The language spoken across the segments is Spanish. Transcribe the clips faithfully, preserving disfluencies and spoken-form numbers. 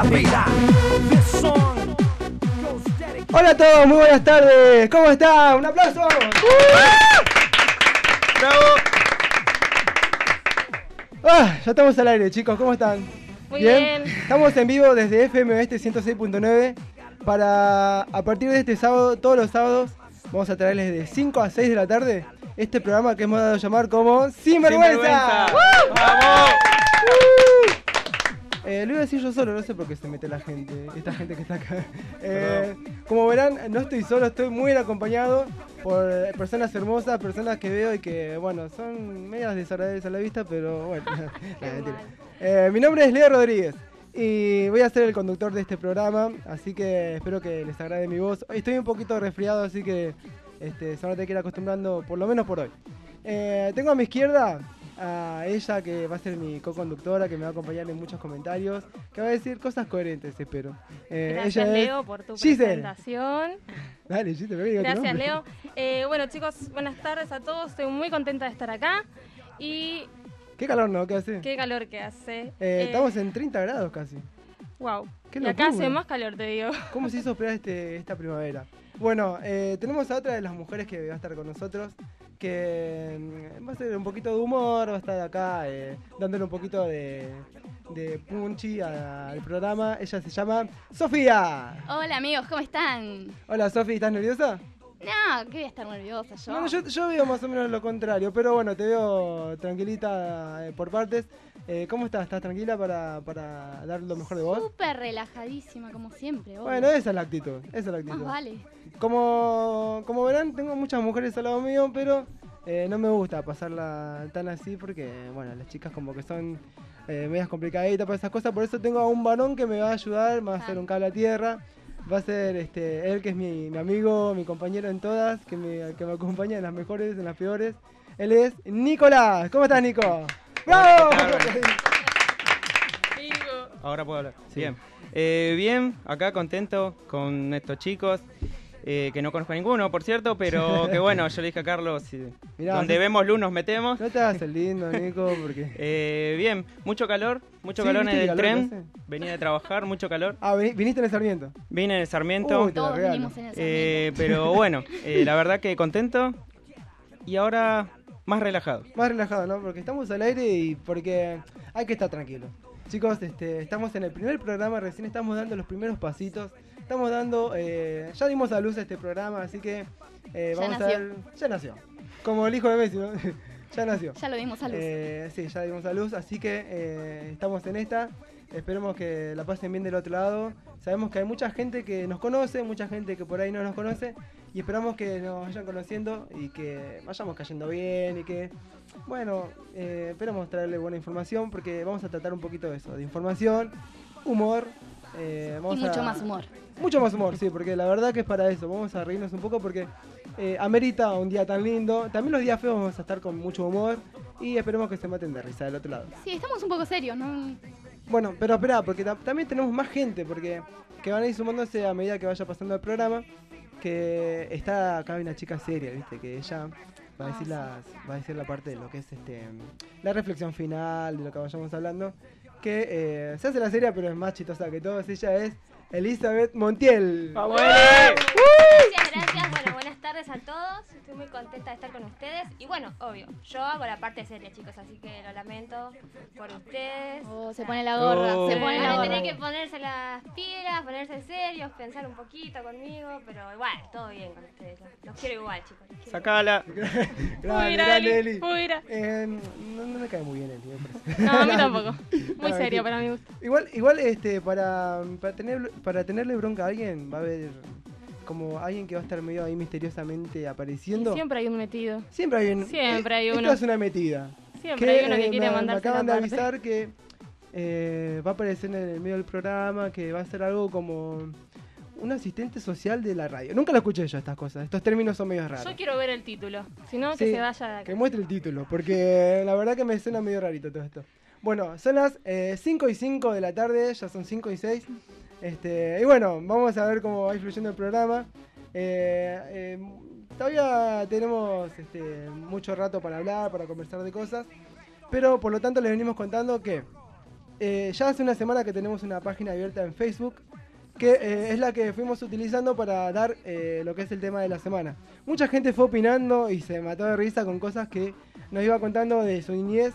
vida. Hola a todos, muy buenas tardes. ¿Cómo están? ¡Un aplauso! ¡Bravo! Ah, ya estamos al aire, chicos. ¿Cómo están? Muy bien. Estamos en vivo desde F M Oeste ciento seis punto nueve. Para, a partir de este sábado, todos los sábados, vamos a traerles de cinco a seis de la tarde este programa que hemos dado a llamar como Sin Vergüenza. Sin Vergüenza. ¡Uh! ¡Vamos! ¡Uh! Eh, lo iba a decir yo solo, no sé por qué se mete la gente, esta gente que está acá. Eh, como verán, no estoy solo, estoy muy bien acompañado por personas hermosas, personas que veo y que, bueno, son medias desagradables a la vista, pero bueno, no, mentira. Eh, mi nombre es Leo Rodríguez y voy a ser el conductor de este programa, así que espero que les agrade mi voz. Hoy estoy un poquito resfriado, así que este, se van a tener que ir acostumbrando, por lo menos por hoy. Eh, tengo a mi izquierda a ella, que va a ser mi co-conductora, que me va a acompañar en muchos comentarios, que va a decir cosas coherentes, espero. Eh, Gracias, ella es Leo, por tu Giselle. presentación. Dale, Giselle, diga tu Gracias, nombre. Leo. Eh, bueno, chicos, buenas tardes a todos. Estoy muy contenta de estar acá. Y Qué calor, ¿no? ¿Qué hace? qué calor que hace. Eh, Eh, estamos en treinta grados casi. Wow. Qué Y acá locura. hace más calor, te digo. ¿Cómo se hizo esperar este, esta primavera? Bueno, eh, tenemos a otra de las mujeres que va a estar con nosotros, que mm, va a ser un poquito de humor, va a estar acá eh, dándole un poquito de, de punchy a- al programa. Ella se llama Sofía. Hola amigos, ¿cómo están? Hola Sofía, ¿estás nerviosa? No, que voy a estar nerviosa yo. Bueno, yo, yo veo más o menos lo contrario, pero bueno, te veo tranquilita eh, por partes. Eh, ¿Cómo estás? ¿Estás tranquila para, para dar lo mejor de vos? Súper relajadísima, como siempre. obvio. Bueno, esa es la actitud, esa es la Más actitud. vale. Como, como verán, tengo muchas mujeres al lado mío, pero eh, no me gusta pasarla tan así porque, bueno, las chicas como que son eh, medias complicaditas para esas cosas. Por eso tengo a un varón que me va a ayudar, me va a hacer un cable a tierra. Va a ser este, él, que es mi, mi amigo, mi compañero en todas, que me, que me acompaña en las mejores, en las peores. Él es Nicolás. ¿Cómo estás, Nico? ¡Bravo! Ahora puedo hablar. Sí. Bien. Eh, bien, acá contento con estos chicos, eh, que no conozco a ninguno, por cierto, pero que bueno, yo le dije a Carlos, eh, Mirá, donde sí. vemos luz nos metemos. No te hagas el lindo, Nico, porque... Eh, bien, mucho calor, mucho Sí, calor en ¿viste el qué calor que tren. hace? Venía de trabajar, mucho calor. Ah, vini- viniste en el Sarmiento. Vine en el Sarmiento, Uy, te la Todos regalo. venimos en el eh, pero bueno, eh, la verdad que contento y ahora más relajado. Más relajado, ¿no? Porque estamos al aire y porque hay que estar tranquilo. Chicos, este, estamos en el primer programa, recién estamos dando los primeros pasitos. Estamos dando, eh, ya dimos a luz a este programa, así que eh, Ya vamos a nació. ver. Ya nació. Como el hijo de Messi, ¿no? Ya nació. Ya lo dimos a luz. Eh, sí, ya dimos a luz, así que eh, estamos en esta. Esperemos que la pasen bien del otro lado. Sabemos que hay mucha gente que nos conoce, mucha gente que por ahí no nos conoce. Y esperamos que nos vayan conociendo y que vayamos cayendo bien y que, bueno, eh, esperamos traerle buena información porque vamos a tratar un poquito de eso, de información, humor. eh, Y vamos mucho a- más humor. Mucho más humor, sí, porque la verdad que es para eso. Vamos a reírnos un poco porque eh, amerita un día tan lindo. También los días feos vamos a estar con mucho humor y esperemos que se maten de risa del otro lado. Sí, estamos un poco serios, ¿no? Bueno, pero espera, porque ta- también tenemos más gente, porque que van a ir sumándose a medida que vaya pasando el programa. Que está acá hay una chica seria, viste, que ella va a decir las, va a decir la parte de lo que es este la reflexión final de lo que vayamos hablando. Que eh, se hace la seria, pero es más chistosa que todos. Ella es Elizabeth Montiel. Muchas gracias, bueno, buenas tardes a todos, estoy muy contenta de estar con ustedes y bueno, obvio, yo hago la parte seria chicos, así que lo lamento por ustedes. Oh, se pone la gorra, Oh. se pone la Van a gorra. tener que ponerse las pilas, ponerse serios, pensar un poquito conmigo, pero igual, todo bien con ustedes, los quiero igual chicos. los quiero Sacala. Grande, Fuera, grande, Eli, Eli. fuera. Eh, no, no me cae muy bien Eli, me parece. No, a mí tampoco. Muy No, serio mentira. para mi gusto. Igual, igual este, para, para, tener, para tenerle bronca a alguien, va a haber como alguien que va a estar medio ahí misteriosamente Y apareciendo. siempre hay un metido. Siempre hay un, Siempre hay Esto uno. es una metida. Siempre hay uno que eh, quiere me, me mandarse acaban de la parte. avisar que eh, va a aparecer en el medio del programa, que va a ser algo como un asistente social de la radio. Nunca lo escuché yo estas cosas, estos términos son medio raros. Yo quiero ver el título. Si no, que Sí, se vaya de acá. que muestre el título, porque la verdad que me suena medio rarito todo esto. Bueno, son las eh, cinco y cinco de la tarde, ya son cinco y seis. Este, y bueno, vamos a ver cómo va influyendo el programa. Eh, eh, todavía tenemos este, mucho rato para hablar, para conversar de cosas. Pero por lo tanto les venimos contando que eh, ya hace una semana que tenemos una página abierta en Facebook, que eh, es la que fuimos utilizando para dar eh, lo que es el tema de la semana. Mucha gente fue opinando y se mató de risa con cosas que nos iba contando de su niñez,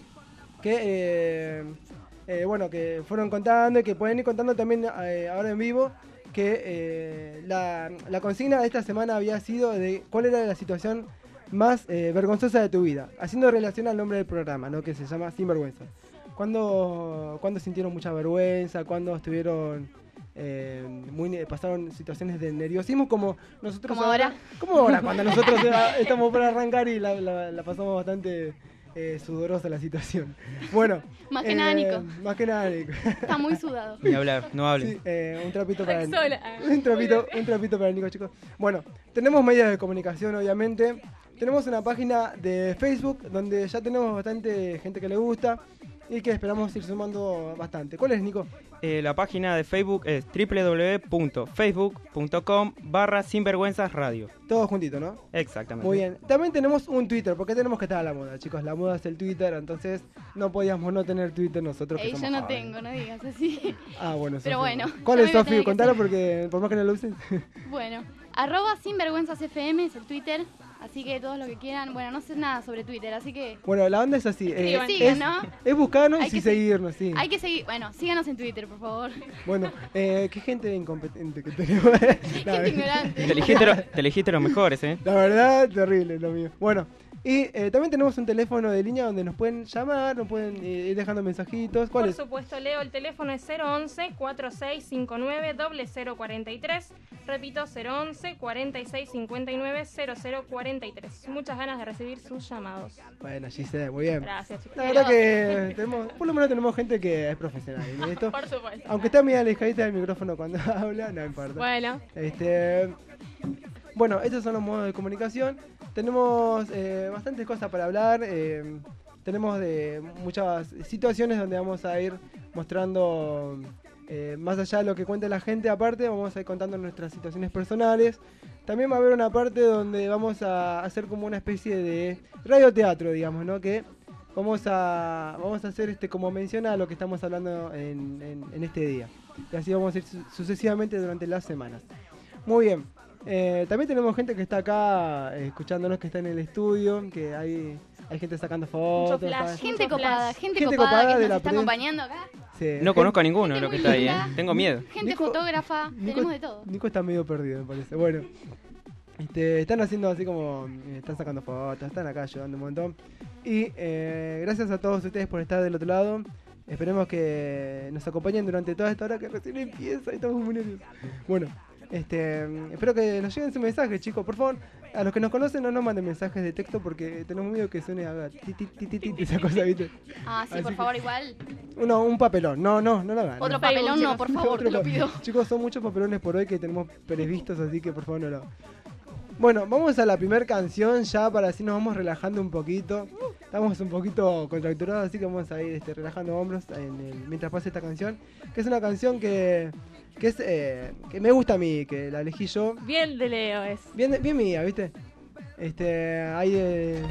que eh, eh, bueno, que fueron contando y que pueden ir contando también eh, ahora en vivo, que eh, la, la consigna de esta semana había sido de cuál era la situación más eh, vergonzosa de tu vida, haciendo relación al nombre del programa, ¿no? Que se llama Sinvergüenza. ¿Cuándo, ¿Cuándo sintieron mucha vergüenza? ¿Cuándo estuvieron eh, muy pasaron situaciones de nerviosismo como nosotros como ahora? Como ahora, cuando nosotros estamos para arrancar y la, la, la pasamos bastante eh, sudorosa la situación. Bueno. Más que nada, Nico. Más que nada, Nico. Está muy sudado. Ni hablar, no hable. Sí, eh, un trapito para el, Sola. un trapito, un trapito para el Nico, chicos. Bueno, tenemos medios de comunicación, obviamente. Tenemos una página de Facebook donde ya tenemos bastante gente que le gusta y que esperamos ir sumando bastante. ¿Cuál es, Nico? Eh, la página de Facebook es doble u doble u doble u punto facebook punto com barra sinvergüenzas radio. Todo juntito, ¿no? Exactamente. Muy bien. También tenemos un Twitter, porque tenemos que estar a la moda, chicos. La moda es el Twitter, entonces no podíamos no tener Twitter nosotros. Que Ey, somos yo no jóvenes. tengo, no digas así. Ah, bueno. Pero Sofi. bueno, ¿Cuál yo es, voy a Sofi? tener que Contalo ser. porque por más que no lo usen. Bueno, arroba sinvergüenzasfm es el Twitter, así que todos los que quieran, bueno, no sé nada sobre Twitter, así que Bueno, la onda es así. eh, Escriban. sigan, es, ¿no? es buscarnos Hay y que seguirnos, sí. hay que seguir, bueno, síganos en Twitter, por favor. Bueno, eh, qué gente incompetente que tenemos. La, Gente ignorante. Te elegiste, lo- te elegiste los mejores, ¿eh? la verdad, terrible lo mío. Bueno, y eh, también tenemos un teléfono de línea donde nos pueden llamar, nos pueden eh, ir dejando mensajitos. ¿Cuál Por es? supuesto, Leo, el teléfono es cero once, cuarenta y seis cincuenta y nueve, cero cero cuarenta y tres. Repito, cero once, cuarenta y seis cincuenta y nueve, cero cero cuarenta y tres. Muchas ganas de recibir sus llamados. Bueno, Giselle, muy bien. Gracias, chicos. La verdad que tenemos, por lo menos tenemos gente que es profesional en esto. Por supuesto. Aunque está medio alejadita del micrófono cuando habla, no importa. Bueno, Este, bueno, estos son los modos de comunicación. Tenemos eh, bastantes cosas para hablar. eh, tenemos de muchas situaciones donde vamos a ir mostrando, eh, más allá de lo que cuente la gente, aparte vamos a ir contando nuestras situaciones personales. También va a haber una parte donde vamos a hacer como una especie de radioteatro, digamos, ¿no? Que vamos a vamos a hacer este como menciona lo que estamos hablando en, en, en este día. Y así vamos a ir su- sucesivamente durante las semanas. Muy bien. Eh, también tenemos gente que está acá eh, escuchándonos, que está en el estudio, que hay, hay gente sacando fotos. flash. ¿sabes? Gente Mucho copada, flash. gente, Gente copada, copada que de nos la está prensa. acompañando acá. Sí, No gente- conozco a ninguno de gente los que muy está ahí, ¿eh? linda. Tengo miedo. Gente Nico- fotógrafa, Nico- tenemos de todo. Nico está medio perdido, me parece. Bueno, este, están haciendo así como. eh, Están sacando fotos, están acá ayudando un montón. Y eh, gracias a todos ustedes por estar del otro lado. Esperemos que nos acompañen durante toda esta hora que recién empieza y estamos muy nerviosos. Bueno, este, espero que nos lleguen su mensaje, chicos. Por favor, a los que nos conocen no nos manden mensajes de texto porque tenemos miedo que suene a ti, ti, ti, ti, ti, esa cosa, ¿viste? Ah, sí, Así por que- favor, igual. Uno, un papelón. No, no, no lo hagan. Otro no. papelón no, por favor, Otro te lo pa- pido. Chicos, son muchos papelones por hoy que tenemos previstos, así que por favor no lo. Bueno, vamos a la primera canción ya para así nos vamos relajando un poquito. Estamos un poquito contracturados, así que vamos a ir este, relajando hombros en el- mientras pase esta canción. Que es una canción que, que, es, eh, que me gusta a mí, que la elegí yo. bien de Leo es. Bien, bien mía, ¿viste? Este, hay de...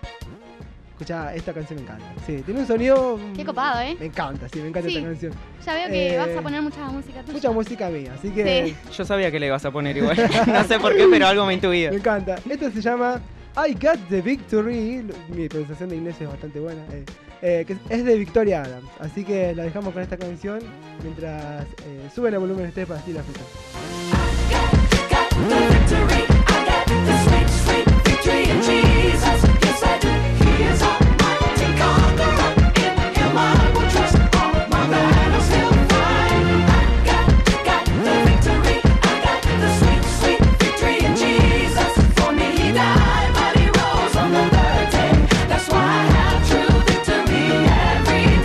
Escuchá, esta canción me encanta. Sí, tiene un sonido... Qué copado, ¿eh? Me encanta, sí, me encanta Sí. esta canción. Ya veo que Eh, vas a poner mucha música tuya. Mucha música mía, así que Sí. Yo sabía que le ibas a poner igual. No sé por qué, pero algo me intuía. me encanta. Esto se llama I Got the Victory. Mi pronunciación de inglés es bastante buena. eh, eh, que es- es de Victoria Adams. Así que la dejamos con esta canción mientras eh, suben el volumen ustedes para así la fiesta.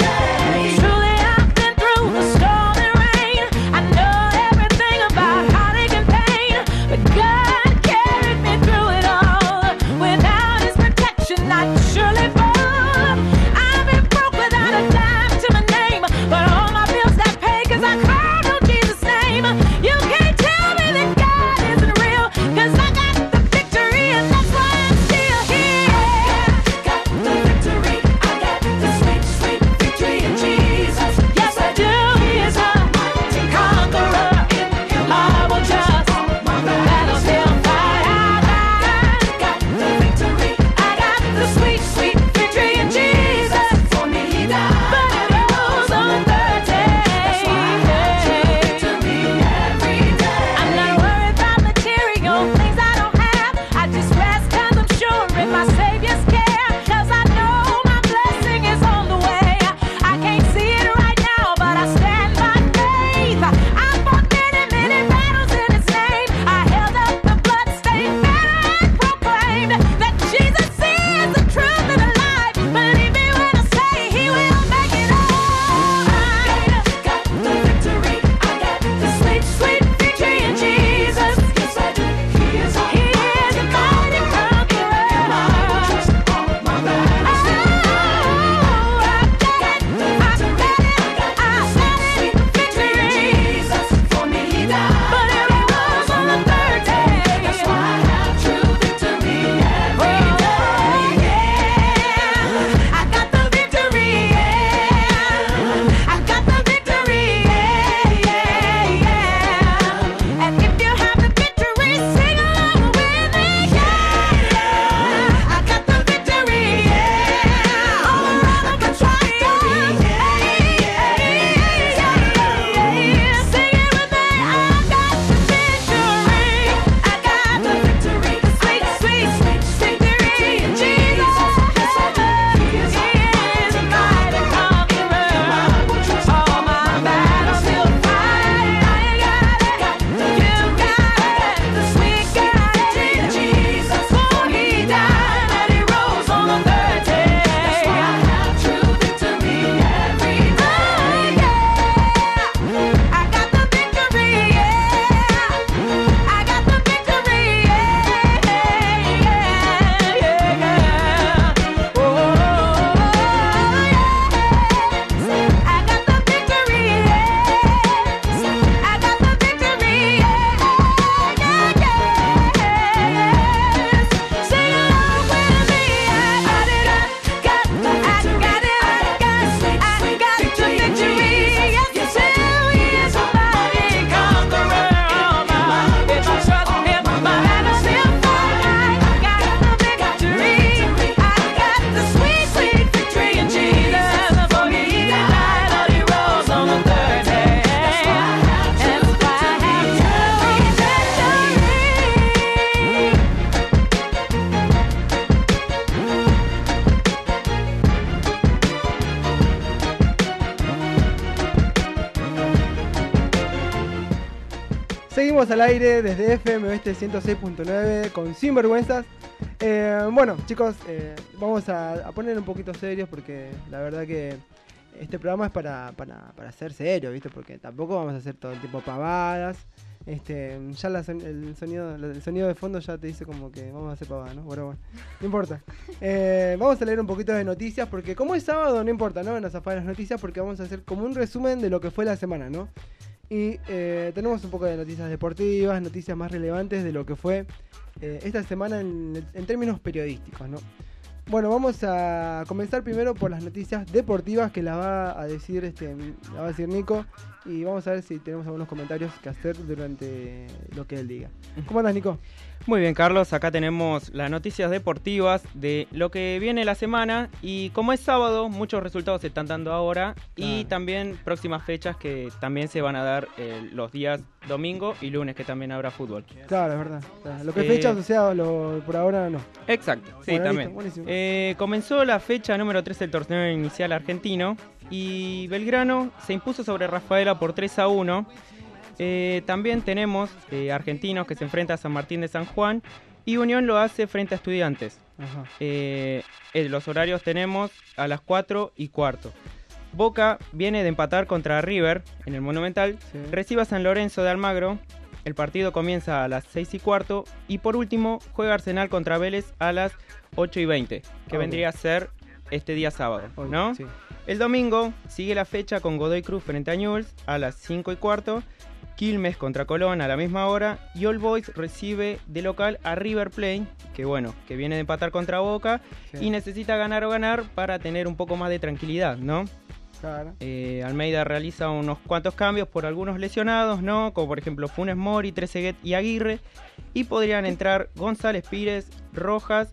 Truly, I've been through the storm and rain. I know everything about how Estamos al aire desde F M Oeste ciento seis punto nueve con Sinvergüenzas. Eh, bueno, chicos, eh, vamos a, a poner un poquito serios porque la verdad que este programa es para, para, para ser serio, ¿viste? Porque tampoco vamos a hacer todo el tiempo pavadas. Este, ya la son, el, sonido, el sonido de fondo ya te dice como que vamos a hacer pavadas, ¿no? Bueno, bueno, no importa. Eh, vamos a leer un poquito de noticias porque como es sábado, no importa, ¿no? Nos afán las noticias porque vamos a hacer como un resumen de lo que fue la semana, ¿no? Y eh, tenemos un poco de noticias deportivas, noticias más relevantes de lo que fue eh, esta semana en, en términos periodísticos, ¿no? Bueno, vamos a comenzar primero por las noticias deportivas que las va a decir este, la va a decir Nico y vamos a ver si tenemos algunos comentarios que hacer durante lo que él diga. ¿Cómo andas, Nico? Muy bien, Carlos, acá tenemos las noticias deportivas de lo que viene la semana y como es sábado, muchos resultados se están dando ahora y Claro. también próximas fechas que también se van a dar eh, los días domingo y lunes que también habrá fútbol. Claro, es verdad. Claro. Lo que es Eh, fecha asociada, lo, por ahora no. Exacto, sí, Bueno, también. listo, buenísimo. Eh, comenzó la fecha número tres del torneo inicial argentino y Belgrano se impuso sobre Rafaela por tres a uno. Eh, también tenemos eh, Argentinos que se enfrenta a San Martín de San Juan y Unión lo hace frente a Estudiantes. Ajá. Eh, eh, los horarios tenemos a las cuatro y cuarto. Boca viene de empatar contra River en el Monumental, Sí. recibe a San Lorenzo de Almagro, el partido comienza a las seis y cuarto y por último juega Arsenal contra Vélez a las ocho y veinte, que Ok. vendría a ser este día sábado, Ok, ¿no? sí. El domingo sigue la fecha con Godoy Cruz frente a Newell's a las cinco y cuarto, Quilmes contra Colón a la misma hora y All Boys recibe de local a River Plate, que bueno, que viene de empatar contra Boca Sí. y necesita ganar o ganar para tener un poco más de tranquilidad, ¿no? Claro. Eh, Almeida realiza unos cuantos cambios por algunos lesionados, ¿no? Como por ejemplo Funes Mori, Trezeguet y Aguirre. Y podrían entrar González Pires, Rojas,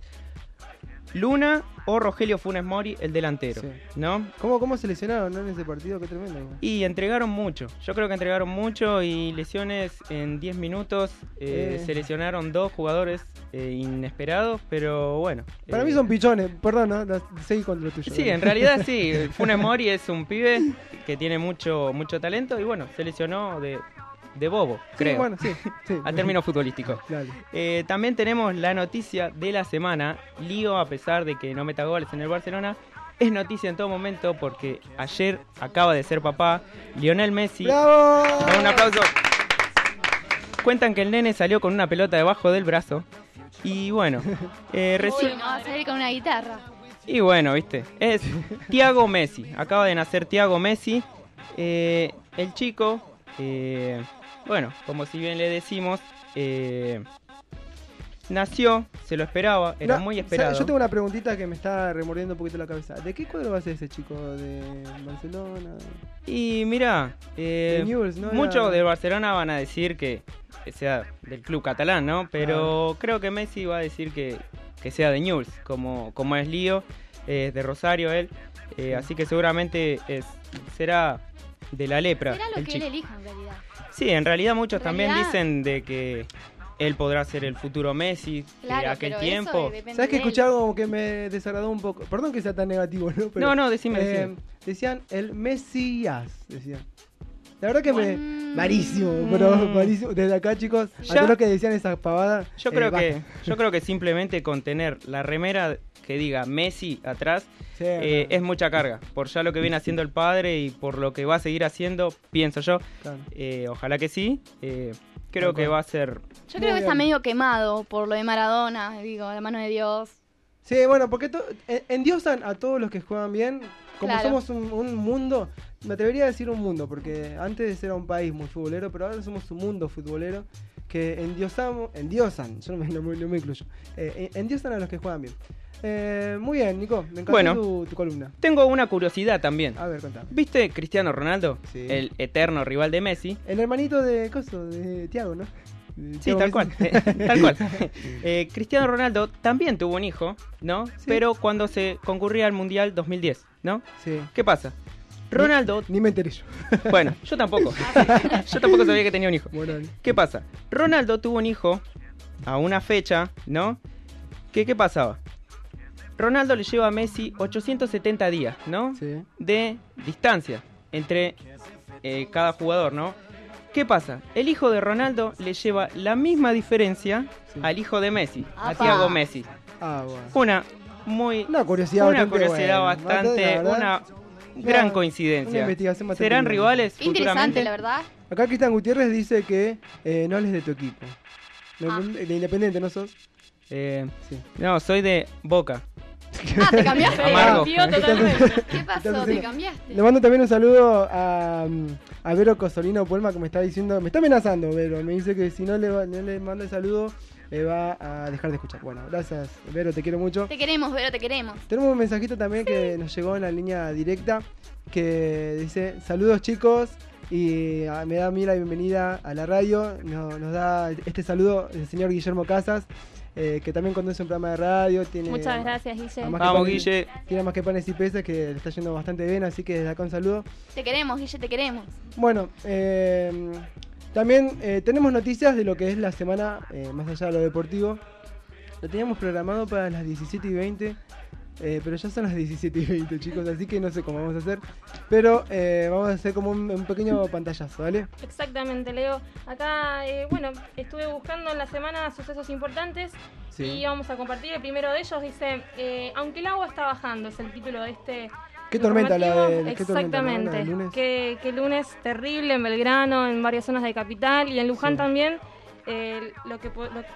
Luna o Rogelio Funes Mori, el delantero, Sí. ¿no? ¿Cómo, ¿Cómo se lesionaron, ¿no? En ese partido? Qué tremendo. güey. Y entregaron mucho, yo creo que entregaron mucho y lesiones en diez minutos, eh, Eh. se lesionaron dos jugadores eh, inesperados, pero bueno. Para eh, mí son pichones, perdón, ¿no? Las- seguí con lo tuyo. Sí, en realidad sí, Funes Mori es un pibe que tiene mucho mucho talento y bueno, se lesionó de, de bobo, Sí, creo, bueno, sí, sí. a término futbolístico. Dale. Eh, también tenemos la noticia de la semana, Lío, a pesar de que no meta goles en el Barcelona, es noticia en todo momento porque ayer acaba de ser papá, Lionel Messi. ¡Bravo! Dame un aplauso. Cuentan que el nene salió con una pelota debajo del brazo y bueno, eh, Uy, resu- no, va a salir con una guitarra. y bueno, viste, es Thiago Messi. Acaba de nacer Thiago Messi. Eh, el chico, eh, bueno, como si bien le decimos, eh, nació, se lo esperaba, era No, muy o sea, esperado. yo tengo una preguntita que me está remordiendo un poquito la cabeza. ¿De qué cuadro va a ser ese chico? ¿De Barcelona? Y mira, eh, De Newell's, ¿no? muchos Era- de Barcelona van a decir que sea del club catalán, ¿no? Pero creo que Messi va a decir que, que sea de Newell's, como, como es Lío, es de Rosario él. Eh, así que seguramente es, será de la lepra. Será lo el que chico. él elija en realidad. Sí, en realidad muchos En también realidad- dicen de que él podrá ser el futuro Messi Claro, de aquel pero tiempo. eso depende ¿Sabes que de él. escuché algo que me desagradó un poco? Perdón que sea tan negativo, ¿no? Pero, No, no, decime, eh, decime. Decían el Mesías, decían. La verdad que me... Mm. Malísimo, pero malísimo. Desde acá, chicos, a Ya. todos los que decían esas pavadas... Yo eh, creo que basta. yo creo que simplemente con tener la remera que diga Messi atrás Sí, eh, no, es mucha carga. Por ya lo que viene haciendo el padre y por lo que va a seguir haciendo, pienso yo. claro. Eh, ojalá que sí. Eh, creo Tal que cual. va a ser... Yo Muy creo que está bien. medio quemado por lo de Maradona, digo, la mano de Dios. Sí, bueno, porque to- en- endiosan a todos los que juegan bien. Como Claro. somos un, un mundo, me atrevería a decir un mundo, porque antes era un país muy futbolero, pero ahora somos un mundo futbolero que endiosamos, endiosan, yo no me, no me- no me incluyo, eh, endiosan a los que juegan bien. Eh, muy bien, Nico, me encantó Bueno. tu, tu columna. Tengo una curiosidad también. A ver, contame. ¿Viste Cristiano Ronaldo? Sí. El eterno rival de Messi. El hermanito de Coso, de Tiago, ¿no? De Sí, Thiago tal Messi. cual, eh, tal cual. Eh, Cristiano Ronaldo también tuvo un hijo, ¿no? Sí. Pero cuando se concurría al Mundial dos mil diez, ¿no? Sí. ¿Qué pasa? Ronaldo, Ni me enteré yo. bueno, yo tampoco. Yo tampoco sabía que tenía un hijo. Bueno, dale. ¿Qué pasa? Ronaldo tuvo un hijo a una fecha, ¿no? ¿Qué, qué pasaba? Ronaldo le lleva a Messi ochocientos setenta días, ¿no? sí. De distancia entre eh, cada jugador, ¿no? ¿Qué pasa? El hijo de Ronaldo le lleva la misma diferencia Sí. al hijo de Messi, a Apa. Thiago Messi. Ah, bueno. Una muy Una curiosidad una bastante curiosidad buena. bastante, La verdad, una una- gran una coincidencia. investigación bastante ¿Serán buena. rivales Interesante, futuramente? la verdad. Acá Cristian Gutiérrez dice que eh, no hables de tu equipo. Ah. De Independiente, ¿no sos? Eh, Sí. no, soy de Boca. Ah, te cambiaste. Amargo. Cambió totalmente. ¿Qué pasó? Entonces, ¿Te sí. cambiaste? Le mando también un saludo a, a Vero Cosolino Puelma, que me está diciendo, me está amenazando, Vero. Me dice que si no le, va- no le mando el saludo, me va a dejar de escuchar. Bueno, gracias, Vero, te quiero mucho. Te queremos, Vero, te queremos. Tenemos un mensajito también que nos llegó en la línea directa que dice: saludos chicos, y ah, me da a mí la bienvenida a la radio. No- nos da este saludo el señor Guillermo Casas, eh, que también conduce un programa de radio. Tiene, Muchas gracias, Guille. Además que Vamos, pone- Guille. Tiene más que panes y peces, que le está yendo bastante bien, así que desde acá un saludo. Te queremos, Guille, te queremos. Bueno, eh, también eh, tenemos noticias de lo que es la semana, eh, más allá de lo deportivo. Lo teníamos programado para las diecisiete y veinte, eh, pero ya son las diecisiete y veinte, chicos, así que no sé cómo vamos a hacer. Pero eh, vamos a hacer como un, un pequeño pantallazo, ¿vale? Exactamente, Leo. Acá, eh, bueno, estuve buscando en la semana sucesos importantes Sí. y vamos a compartir. El primero de ellos dice, eh, aunque el agua está bajando, es el título de este... ¿Qué tormenta la informativo. del qué tormenta, no? La Exactamente. del lunes? Que, que lunes terrible en Belgrano, en varias zonas de capital y en Luján Sí. también. eh, lo que po- lo-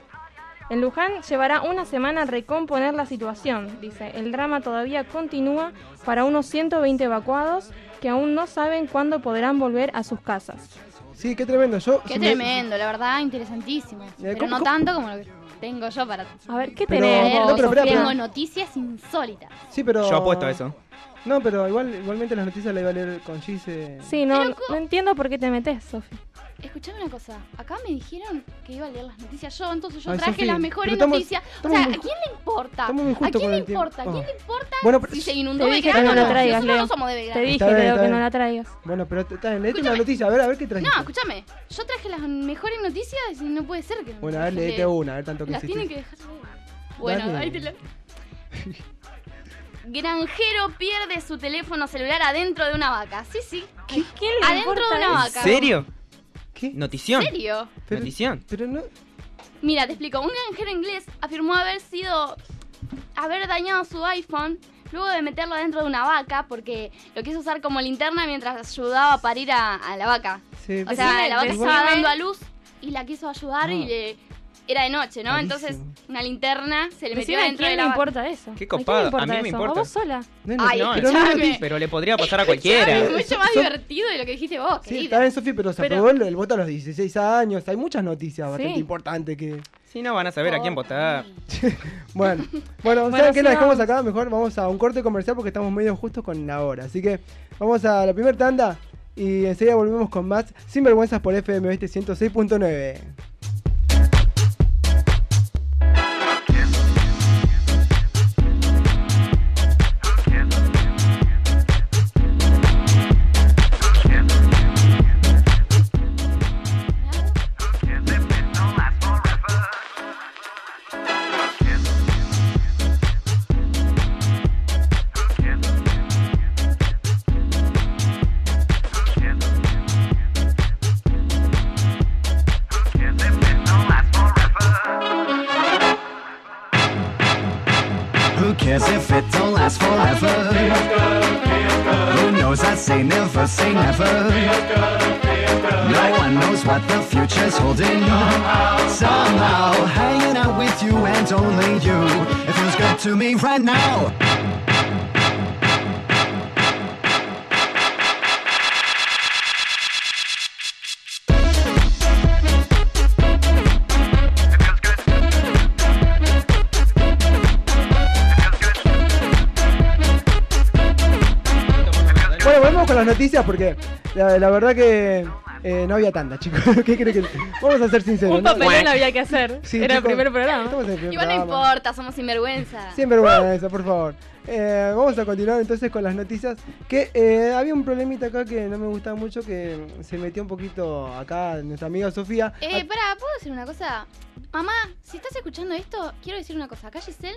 En Luján llevará una semana recomponer la situación, dice. El drama todavía continúa para unos ciento veinte evacuados que aún no saben cuándo podrán volver a sus casas. Sí, qué tremendo. Yo, Qué si me- tremendo, la verdad, interesantísimo. Pero ¿cómo- no cómo? tanto como lo que tengo yo para A ver, ¿qué Pero- tenemos? leer. no, pero espera, Tengo pero- noticias insólitas. Sí, pero... Yo apuesto a eso. No, pero igual, igualmente las noticias las iba a leer con Gise. Sí, no, Pero, no entiendo por qué te metes, Sofi. Escuchame una cosa, acá me dijeron que iba a leer las noticias yo, entonces yo Ay, traje Sofía, las mejores pero estamos- noticias. O estamos sea, muy ¿a quién le importa? estamos muy ¿A justo quién con le el tiempo. importa? ¿A quién le importa Bueno, pero- si se inundó Te dije Belgrano que no o la no? traigas, Nosotros Leo. no somos de Te Belgrano. dije, Está bien, Leo, está que bien. no la traigas. Bueno, pero está bien, léete una Escúchame. noticia, a ver, a ver qué trajiste. No, escúchame, yo traje las mejores noticias y no puede ser que no Bueno, a me ver, dejes léete leer. una, a ver tanto que Las hiciste. tienen que dejar leer. Bueno, Dale. ahí te la... Granjero pierde su teléfono celular adentro de una vaca. Sí, sí. ¿Quién le Adentro importa de una eso? ¿En vaca. serio? ¿Qué? ¿Notición? ¿En serio? Pero- ¿Notición? Pero no... Mira, te explico. Un granjero inglés afirmó haber sido... haber dañado su iPhone luego de meterlo dentro de una vaca porque lo quiso usar como linterna mientras ayudaba a parir a, a la vaca. Sí, O sea, Decime, la vaca decime. estaba dando a luz y la quiso ayudar No. y le... era de noche, ¿no? Malísimo. Entonces una linterna se le metió Decime a dentro quién de le la vaca. importa eso. Qué ¿A quién copado, le importa a mí me eso? importa. ¿A vos sola? no es Ay, noticia, No, pero no es escuchame. noticia. pero le podría pasar a Escuchame, cualquiera. Es mucho más Son- divertido de lo que dijiste vos, Sí, querida. está bien, Sofi, pero se Pero- aprobó el, el voto a los dieciséis años. Hay muchas noticias bastante Sí. importantes que... Si no, van a saber a quién votar. Bueno, bueno, ¿saben Bueno, qué? La dejamos sigamos. acá. Mejor vamos a un corte comercial porque estamos medio justos con la hora. Así que vamos a la primera tanda y enseguida volvemos con más Sinvergüenzas por F M Oeste ciento seis punto nueve. Who cares if it don't last forever? Who knows? I say never, say never. No one knows what the future's holding. Somehow, hanging out with you and only you. It feels good to me right now. Bueno, volvemos con las noticias porque la, la verdad que eh, no había tanta, chicos. ¿Qué creen que...? Vamos a ser sinceros. Un ¿no? papelón había que hacer. Sí, Era el chicos, primer programa. estamos en el primer Igual no programa. importa, somos sinvergüenza. Siempre bueno eso, por favor. Eh, vamos a continuar entonces con las noticias. Que eh, había un problemita acá que no me gustaba mucho, que se metió un poquito acá nuestra amiga Sofía. Eh, pará, ¿puedo decir una cosa? Mamá, si estás escuchando esto, quiero decir una cosa. Acá Giselle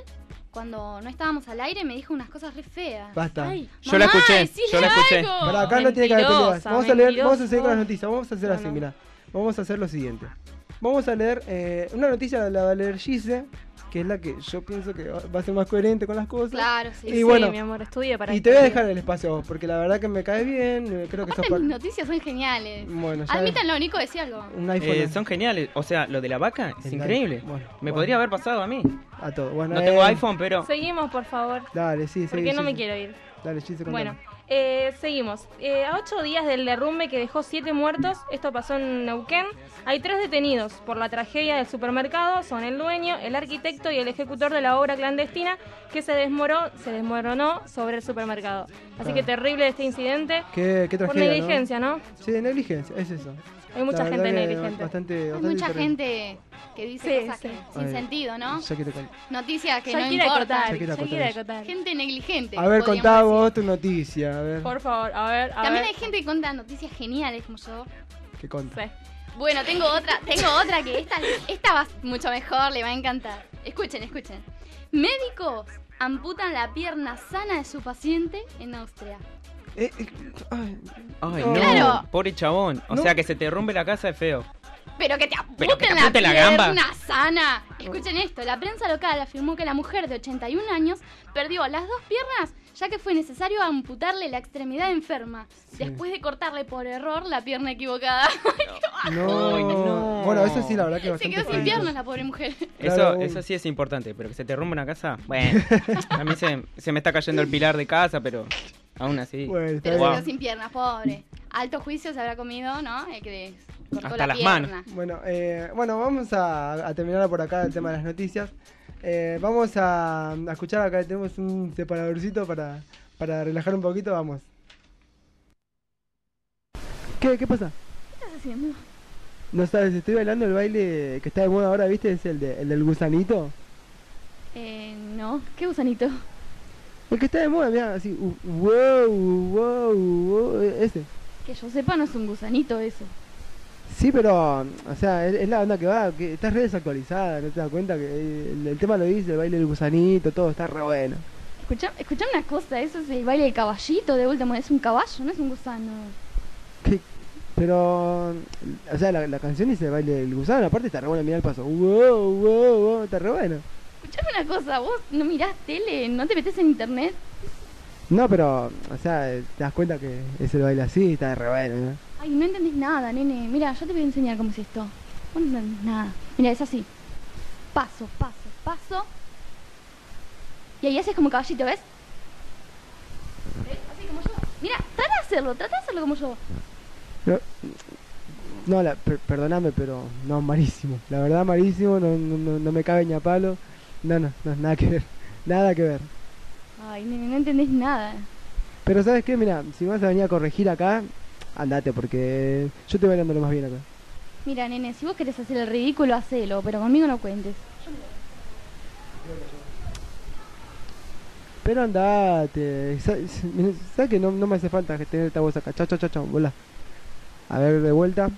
cuando no estábamos al aire, me dijo unas cosas re feas. Basta. Ay, Yo la Mamá, escuché, decile yo la escuché. algo. Para acá no tiene que haber peleas. Mentirosa, Vamos a leer, vamos a seguir mentirosa. con las noticias. Vamos a hacer No, así, no. mira. Vamos a hacer lo siguiente. Vamos a leer eh, una noticia, la va a leer Gise, que es la que yo pienso que va va a ser más coherente con las cosas. Claro, sí. Y Sí, bueno, mi amor, estudia para Y esto. te voy a dejar el espacio a vos, porque la verdad que me caes bien. eh, Creo que sos Aparte, par- mis noticias son geniales. Bueno, ya Admítanlo, Nico, decía algo. un iPhone Eh, son geniales. O sea, lo de la vaca es El increíble. iPhone. Bueno, Me bueno. podría haber pasado a mí. a todo. Bueno, No tengo eh, iPhone, pero... Seguimos, por favor, Dale, sí, sí. porque no me quiero ir. Dale, Gise, contame. Bueno, eh, seguimos. Eh, a ocho días del derrumbe que dejó siete muertos, esto pasó en Neuquén, hay tres detenidos por la tragedia del supermercado, son el dueño, el arquitecto y el ejecutor de la obra clandestina que se desmoró, se desmoronó sobre el supermercado. Así Ah. que terrible este incidente, Qué, qué por tragedia, negligencia, ¿no? ¿no? Sí, negligencia, es eso. Hay mucha La gente verdad que negligente. Bastante, Hay bastante mucha terrible. gente que dice Sí, cosas sí. que- sin Ay, sentido, ¿no? Ya quiero contar. Noticias que Ya no quiere importan. acotar, Shakira ya quiere acotar. acotar. Gente negligente. A ver, podríamos contá decir. vos tu noticia, a ver. Por favor, a ver, a También ver. hay gente que cuenta noticias geniales como yo. ¿Qué conta? Sí. Bueno, tengo otra, tengo otra que esta, esta va mucho mejor, le va a encantar. Escuchen, escuchen. Médicos amputan la pierna sana de su paciente en Austria. Eh, eh, ay, Ay, No. no. Claro. Pobre chabón. O No. sea, que se te rompe la casa es feo. Pero que te amputen, Pero que te la amputen la pierna gamba. sana. Escuchen esto, la prensa local afirmó que la mujer de ochenta y un años perdió las dos piernas ya que fue necesario amputarle la extremidad enferma después de cortarle por error la pierna equivocada. no. Ay, no. Bueno, eso sí, la verdad que Se bastante quedó sin fuerte. piernas la pobre mujer. Eso, Claro. eso sí es importante, pero que se te rompa una casa, bueno, a mí se, se me está cayendo el pilar de casa, pero aún así. Bueno, está Pero bien. se quedó sin piernas, pobre. Alto juicio se habrá comido, ¿no? El que cortó Hasta la las pierna. manos. Bueno, eh, bueno, vamos a, a terminar por acá el tema de las noticias. Eh, vamos a, a escuchar acá, tenemos un separadorcito para, para relajar un poquito, vamos. ¿Qué, qué pasa? ¿Qué estás haciendo? No sabes, estoy bailando el baile que está de moda ahora, ¿viste? Es el, de, el del gusanito. Eh, no. ¿Qué gusanito? El que está de moda, mira, así, uh, wow, wow, wow, ese. Que yo sepa, no es un gusanito eso. Sí, pero, o sea, es, es la onda que va, que está re desactualizada, ¿no te das cuenta? Que el, el tema lo dice, el baile del gusanito, todo está re bueno. Escuchá, escuchá una cosa, eso es el baile del caballito, de último, es un caballo, no es un gusano. ¿Qué? Pero, o sea, la, la canción dice el baile del gusano, aparte está re bueno, mira el paso, wow, wow, wow, está re bueno. Escuchame una cosa, vos no mirás tele, no te metés en internet. No, pero, o sea, te das cuenta que es el baile así, está re bueno, ¿no? Ay, no entendés nada, nene. Mira, yo te voy a enseñar cómo es esto. Vos no entendés nada. Mira, es así. Paso, paso, paso. Y ahí haces como caballito, ¿ves? ¿Ves? Así como yo. Mira, trata de hacerlo, trata de hacerlo como yo. Pero, no, la, per- perdóname, pero no, malísimo. La verdad, malísimo, no, no, no, no me cabe ni a palo. No, no, no, nada que ver. Nada que ver. Ay, nene, no entendés nada. Pero, ¿sabes qué? Mira, si vas a venir a corregir acá, andate, porque yo estoy bailando lo más bien acá. Mira, nene, si vos querés hacer el ridículo, hacelo, pero conmigo no cuentes. Pero andate. ¿Sabes ¿sabes que no, no me hace falta que tener esta voz acá? Chao, chao, chao, chao, volá. A ver, de vuelta.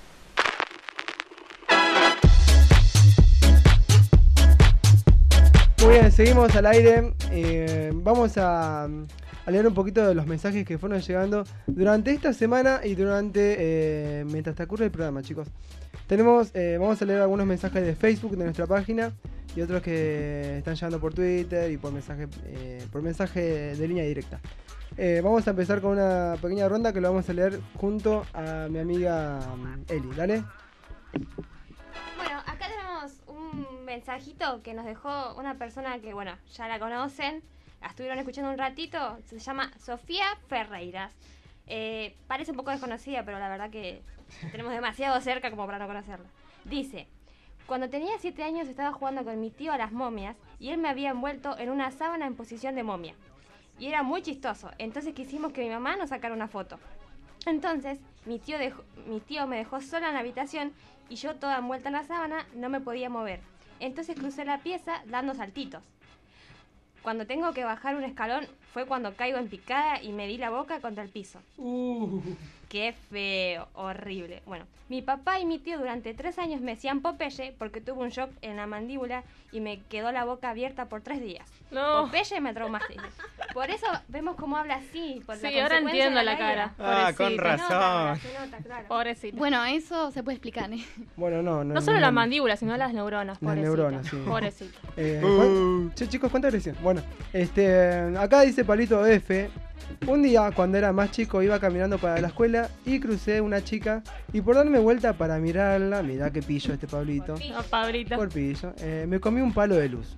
Muy bien, seguimos al aire. Eh, vamos a, a leer un poquito de los mensajes que fueron llegando durante esta semana y durante eh, mientras transcurre el programa, chicos. Tenemos, eh, vamos a leer algunos mensajes de Facebook de nuestra página y otros que están llegando por Twitter y por mensaje, eh, por mensaje de línea directa. Eh, vamos a empezar con una pequeña ronda que lo vamos a leer junto a mi amiga um, Eli. Dale. Bueno, acá tenemos un mensajito que nos dejó una persona que, bueno, ya la conocen, la estuvieron escuchando un ratito, se llama Sofía Ferreiras. Eh, parece un poco desconocida, pero la verdad que tenemos demasiado cerca como para no conocerla. Dice: cuando tenía siete años estaba jugando con mi tío a las momias y él me había envuelto en una sábana en posición de momia. Y era muy chistoso, entonces quisimos que mi mamá nos sacara una foto. Entonces, mi tío, dejó, mi tío me dejó sola en la habitación y yo toda envuelta en la sábana no me podía mover. Entonces crucé la pieza dando saltitos. Cuando tengo que bajar un escalón fue cuando caigo en picada y me di la boca contra el piso. Uh. Qué feo, horrible. Bueno, mi papá y mi tío durante tres años me decían Popeye porque tuve un shock en la mandíbula y me quedó la boca abierta por tres días. No. Popeye me traumaste. Por eso vemos cómo habla así. Por Sí, la ahora consecuencia entiendo de la caída. cara. Ah, con Pobrecita. Se nota, razón. se nota, claro. Pobrecita. Bueno, eso se puede explicar, ¿eh? Bueno, no, no. no solo no, la no. mandíbula, sino las neuronas. Las Pobrecita. neuronas, sí. Pobrecita. Eh, Uh. ¿cuán- Che, chicos, ¿cuánta agresión? Bueno, este, acá dice Palito F. Un día, cuando era más chico, iba caminando para la escuela y crucé una chica. Y por darme vuelta para mirarla, mirá qué pillo este Pablito. No, Pablito. Por pillo. eh, me comí un palo de luz.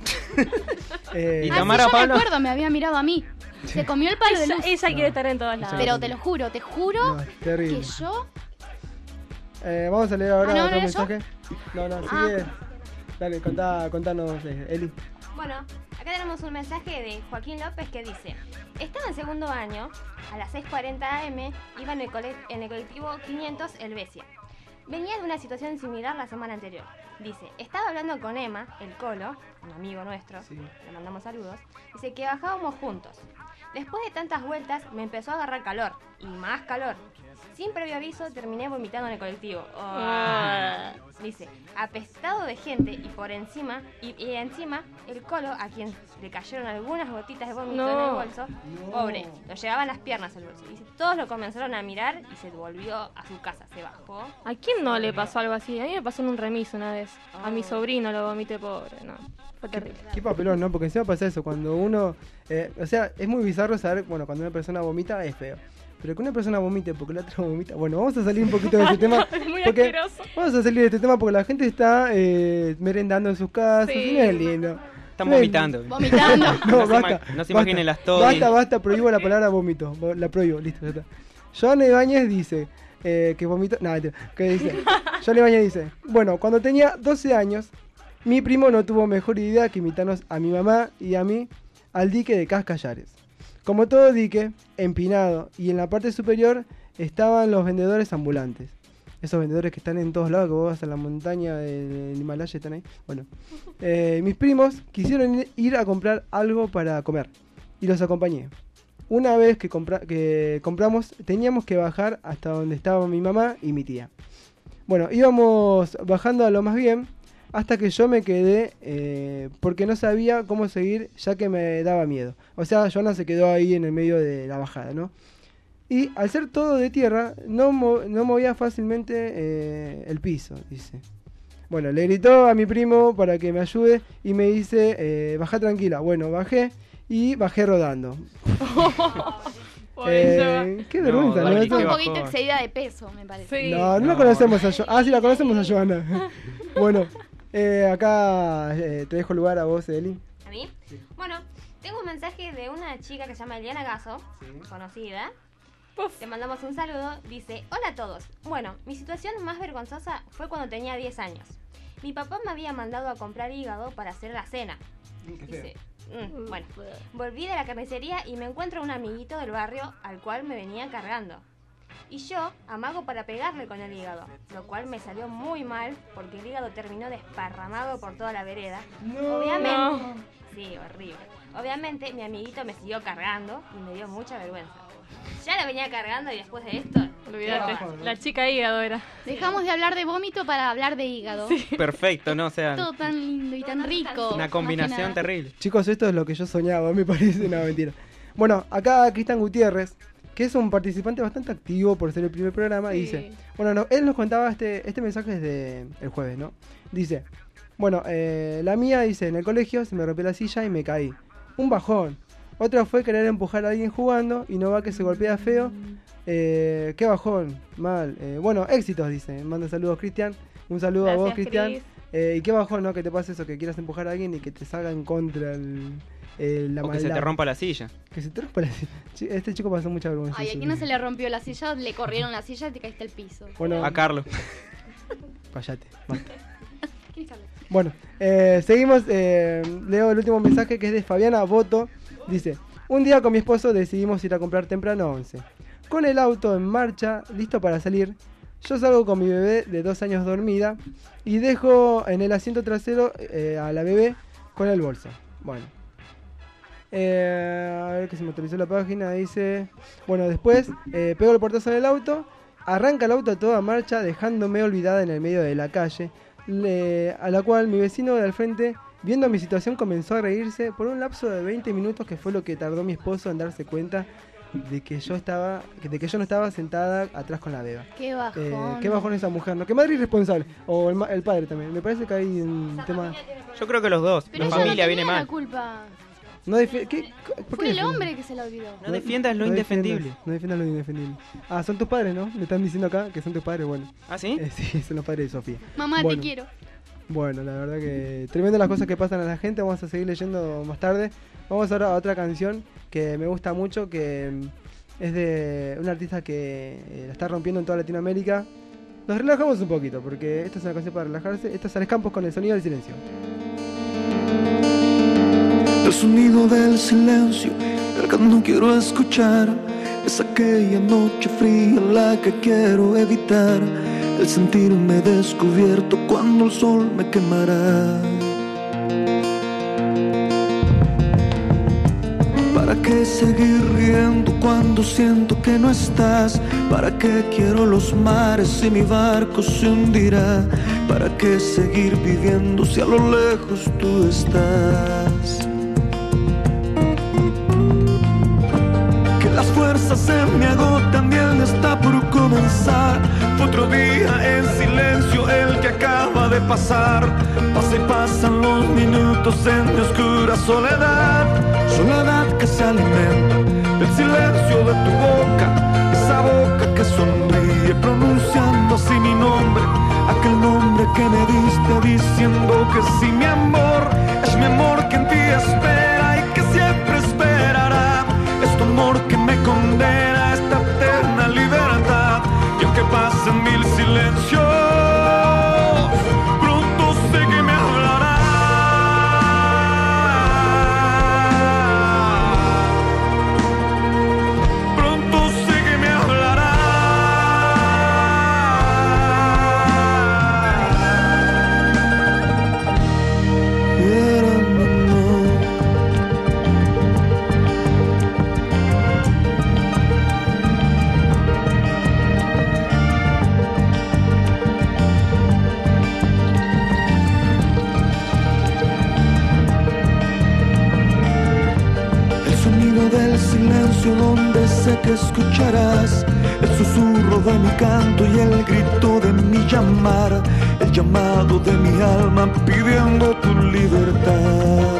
Eh, Y Ah, sí, Tamara yo me Pablo. acuerdo, me había mirado a mí. Se comió el palo de Ella, luz. ella No. quiere estar en todos lados. Pero te lo juro, te juro no, es terrible. que yo... Eh, vamos a leer ahora Ah, ¿no, otro no era yo? mensaje. No, no, Ah. sigue. Dale, contá, contanos, eh, Eli. Bueno, acá tenemos un mensaje de Joaquín López que dice: estaba en segundo año, a las seis cuarenta a eme, iba en el, cole- en el colectivo quinientos Helvecia. Venía de una situación similar la semana anterior. Dice, estaba hablando con Emma, el Colo, un amigo nuestro, Sí. le mandamos saludos. Dice que bajábamos juntos. Después de tantas vueltas me empezó a agarrar calor, y más calor. Sin previo aviso terminé vomitando en el colectivo. Oh. Ah. Dice, apestado de gente y por encima, y, y encima el Colo, a quien le cayeron algunas gotitas de vómito No. en el bolso, pobre, lo llevaban las piernas al bolso. Dice, todos lo comenzaron a mirar y se volvió a su casa, se bajó. ¿A quién no le pasó algo así? A mí me pasó en un remis una vez. A mi Oh. sobrino lo vomité, pobre. No, fue terrible. Qué papelón, ¿no? Porque encima pasa eso, cuando uno... eh, o sea, es muy bizarro saber, bueno, cuando una persona vomita es feo. Pero que una persona vomite porque la otra vomita... Bueno, vamos a salir un poquito de este tema. Es muy porque asqueroso. Vamos a salir de este tema porque la gente está eh, merendando en sus casas Sí. y no es lindo. Están No es- vomitando. Vomitando. No, No se basta. ima- no se basta. imaginen las todis. Basta, basta, prohíbo la palabra vómito. La prohíbo, listo, ya está. Joana Ibáñez dice eh, que vomito... No, mentira, que dice... Joana Ibáñez dice... Bueno, cuando tenía doce años, mi primo no tuvo mejor idea que invitarnos a mi mamá y a mí al dique de Cascallares. Como todo dique, empinado, y en la parte superior estaban los vendedores ambulantes. Esos vendedores que están en todos lados, que vos vas a la montaña del Himalaya y están ahí. Bueno, eh, mis primos quisieron ir a comprar algo para comer y los acompañé. Una vez que, compra que compramos, teníamos que bajar hasta donde estaba mi mamá y mi tía. Bueno, íbamos bajando a lo más bien hasta que yo me quedé eh, porque no sabía cómo seguir ya que me daba miedo. O sea, Joana se quedó ahí en el medio de la bajada, ¿no? Y al ser todo de tierra, no, mo no movía fácilmente eh, el piso, dice. Bueno, le gritó a mi primo para que me ayude y me dice, eh, baja tranquila. Bueno, bajé y bajé rodando. Eh, qué No, vergüenza, ¿no? Dani, Está Eso- un qué poquito bajón. excedida de peso, me parece. Sí. No, no la No. conocemos a Joana. Ah, sí, la conocemos a Joana. Bueno, eh, acá eh, te dejo lugar a vos, Eli. ¿A mí? Bueno, tengo un mensaje de una chica que se llama Eliana Gaso, conocida. Uf. Te mandamos un saludo. Dice, hola a todos. Bueno, mi situación más vergonzosa fue cuando tenía diez años. Mi papá me había mandado a comprar hígado para hacer la cena. Dice, "Mm, bueno, volví de la carnicería y me encuentro un amiguito del barrio al cual me venía cargando. Y yo amago para pegarle con el hígado, lo cual me salió muy mal porque el hígado terminó desparramado por toda la vereda. Obviamente, No. sí, horrible. Obviamente mi amiguito me siguió cargando y me dio mucha vergüenza. Ya la venía cargando y después de esto, Olvídate. Qué bajo, ¿no? La chica hígado era. Dejamos de hablar de vómito para hablar de hígado. Perfecto, ¿no? O sea, Todo tan lindo y tan rico. una más combinación que nada. terrible. Chicos, esto es lo que yo soñaba, me parece. No, mentira. Bueno, acá Cristian Gutiérrez, que es un participante bastante activo por ser el primer programa, Sí. dice... Bueno, no, él nos contaba este, este mensaje desde el jueves, ¿no? Dice... Bueno, eh, la mía dice, en el colegio se me rompió la silla y me caí. Un bajón. Otra fue querer empujar a alguien jugando y no va que se golpea feo. Eh, qué bajón, mal. Eh, bueno, éxitos, dice. Manda saludos, Cristian. Un saludo a vos, Gracias, Cristian. Cris. Eh, y qué bajón, ¿no? Que te pase eso, que quieras empujar a alguien y que te salga en contra el, el- la O que se maldad. te rompa la silla. Que se te rompa la silla. Chi- Este chico pasó mucha vergüenza. Ay, en su aquí no vida. se le rompió la silla, le corrieron la silla y te caíste al piso. Bueno, A Carlos. cállate. basta. ¿Quién es Carlos? Bueno, eh, seguimos. eh, leo el último mensaje que es de Fabiana Boto. Dice: un día con mi esposo decidimos ir a comprar temprano once. Con el auto en marcha, listo para salir, yo salgo con mi bebé de dos años dormida y dejo en el asiento trasero eh, a la bebé con el bolso. Bueno, Eh, a ver que se me actualizó la página, dice... Bueno, después eh, pego el portazo del auto, arranca el auto a toda marcha dejándome olvidada en el medio de la calle, le- a la cual mi vecino de al frente, viendo mi situación, comenzó a reírse por un lapso de veinte minutos, que fue lo que tardó mi esposo en darse cuenta de que yo estaba de que yo no estaba sentada atrás con la beba. Qué bajón. Eh, qué bajón esa mujer, ¿no? Qué madre irresponsable. O el, ma- el padre también. Me parece que hay un tema... Yo creo que los dos. Pero La ella familia no viene tenía la mal. culpa. No defi- ¿qué? ¿Por Fue qué el defiendes? hombre que se la olvidó. No defiendas lo no indefendible. defiendas- no defiendas lo indefendible. Ah, son tus padres, ¿no? Me están diciendo acá que son tus padres, bueno. ¿Ah, sí? Eh, sí, son los padres de Sofía. Mamá, Bueno. te quiero. Bueno, la verdad que tremendo las cosas que pasan a la gente. Vamos a seguir leyendo más tarde. Vamos ahora a otra canción que me gusta mucho, que mm, es de un artista que eh, la está rompiendo en toda Latinoamérica. Nos relajamos un poquito porque esta es una canción para relajarse. Esta es Alex Campos con El sonido del silencio. El sonido del silencio, el que no quiero escuchar, es aquella noche fría la que quiero evitar, el sentirme descubierto cuando el sol me quemará. ¿Para qué seguir riendo cuando siento que no estás? ¿Para qué quiero los mares si mi barco se hundirá? ¿Para qué seguir viviendo si a lo lejos tú estás? Que las fuerzas se me agotan y el está por comenzar. Fue otro día en silencio el que acaba de pasar. Pasa y pasan los minutos en mi oscura soledad. Soledad que se alimenta del silencio de tu boca, esa boca que sonríe pronunciando así mi nombre, aquel nombre que me diste diciendo que sí, mi amor, es mi amor que en ti espera y que siempre esperará, es tu amor que me condena a esta eterna libertad, y aunque pasen mil silencios, pronto sé que me hablará. Del silencio donde sé que escucharás el susurro de mi canto y el grito de mi llamar, el llamado de mi alma pidiendo tu libertad.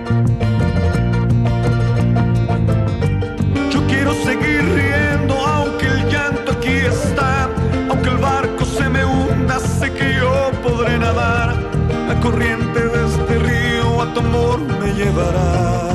Yo quiero seguir riendo aunque el llanto aquí está, aunque el barco se me hunda, sé que yo podré nadar, la corriente de este río a tu amor me llevará.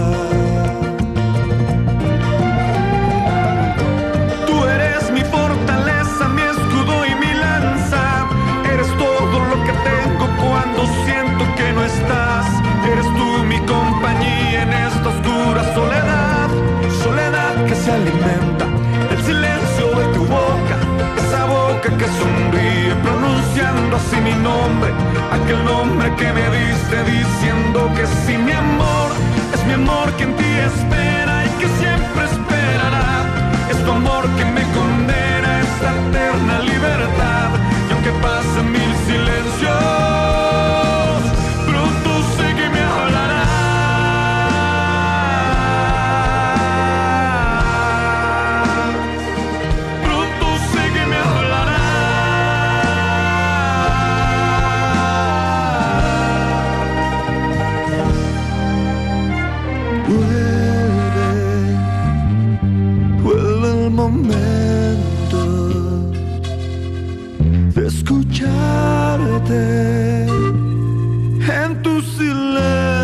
Eres tú mi compañía en esta oscura soledad, soledad que se alimenta del silencio de tu boca, esa boca que sonríe pronunciando así mi nombre, aquel nombre que me diste diciendo que sí, mi amor, es mi amor que en ti espera y que siempre esperará, es tu amor que me condena a esta eterna libertad, y aunque pasen mil silencios, escucharte en tu silencio.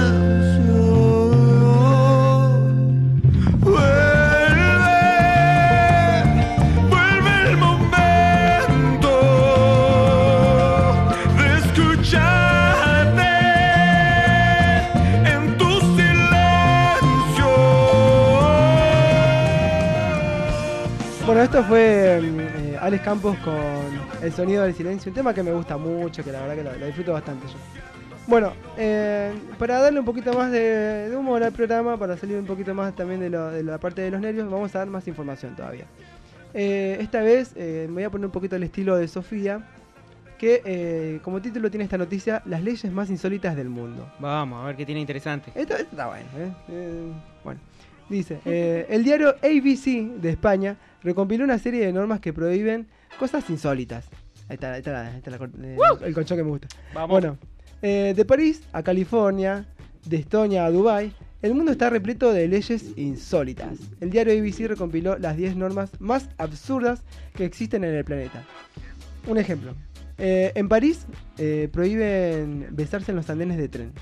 Vuelve, vuelve el momento de escucharte en tu silencio. Bueno, esto fue eh, Alex Campos con El sonido del silencio, un tema que me gusta mucho, que la verdad que lo, lo disfruto bastante yo. Bueno, eh, para darle un poquito más de, de humor al programa, para salir un poquito más también de, lo, de la parte de los nervios, vamos a dar más información todavía. Eh, esta vez eh, me voy a poner un poquito el estilo de Sofía, que eh, como título tiene esta noticia, las leyes más insólitas del mundo. Vamos, a ver qué tiene interesante. Esto, esto está bueno, ¿eh? Eh, bueno, dice, eh, el diario A B C de España recompiló una serie de normas que prohíben cosas insólitas. Ahí está, ahí está, ahí está la, eh, el colchón que me gusta. Vamos. Bueno, eh, de París a California, de Estonia a Dubái, el mundo está repleto de leyes insólitas. El diario A B C recompiló las diez normas más absurdas que existen en el planeta. Un ejemplo. Eh, en París eh, prohíben besarse en los andenes de tren.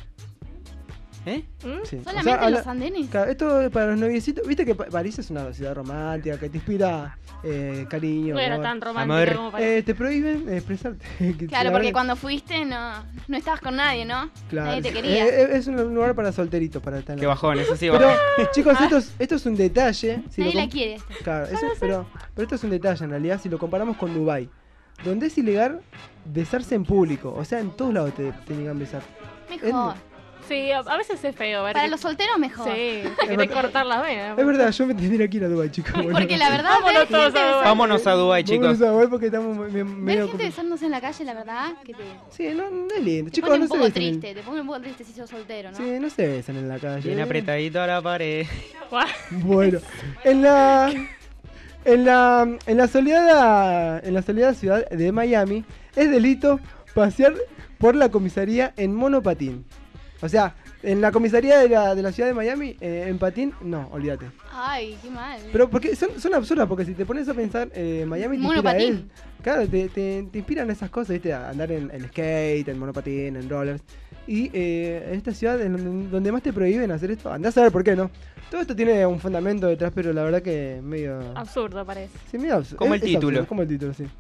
¿Eh? ¿Mm? Sí. ¿Solamente O sea, en los habla- andenes? Claro, esto es para los noviecitos. Viste que Pa- París es una ciudad romántica que te inspira eh, cariño. No era amor. tan romántico Amor. como parece. Eh, te prohíben eh, expresarte. Que Claro, la porque verdad- cuando fuiste no, no estabas con nadie, ¿no? Claro, Nadie te sí. quería. Eh, eh, es un lugar para solteritos, para estar en Qué la- bajón, eso sí, Pero, bajón. chicos, esto es, esto es un detalle. si Nadie lo la com- quiere. esta. Claro, eso- pero, pero esto es un detalle en realidad si lo comparamos con Dubái, donde es ilegal besarse en público. O sea, en todos lados te, te niegan besar. Mejor. Sí, a, a veces es feo ver Para que- los solteros, mejor. Sí, te querés verdad. cortar las venas. Es verdad, yo me tendría que ir a Dubái, chicos. bueno. Porque la verdad, Vámonos ver todos gente, a Dubái. besar- Vámonos a Dubái, chicos. Vámonos a Dubái porque estamos me- me- ver medio... gente besándose en la calle, la verdad, que te, Sí, no, no es lindo. te Chicos, pone no un se poco besen en- triste. Te pone un poco triste si sos soltero, ¿no? Sí, no se besan en la calle. Bien apretadito a la pared. Bueno, en la en la en la soleada en la soleada ciudad de Miami es delito pasear por la comisaría en monopatín. O sea, en la comisaría de la, de la ciudad de Miami eh, en patín, no, olvídate. Ay, qué mal. Pero porque son, son absurdas, porque si te pones a pensar, eh, Miami te inspira Monopatín. él. Claro, te, te, te inspiran esas cosas, ¿viste? A andar en, en skate, en monopatín, en rollers. Y eh, en esta ciudad en donde, donde más te prohíben hacer esto, andás a ver por qué no. Todo esto tiene un fundamento detrás, pero la verdad que medio... Absurdo parece. Sí, medio absurdo. Como Es- el es título. absurdo, como el título, sí.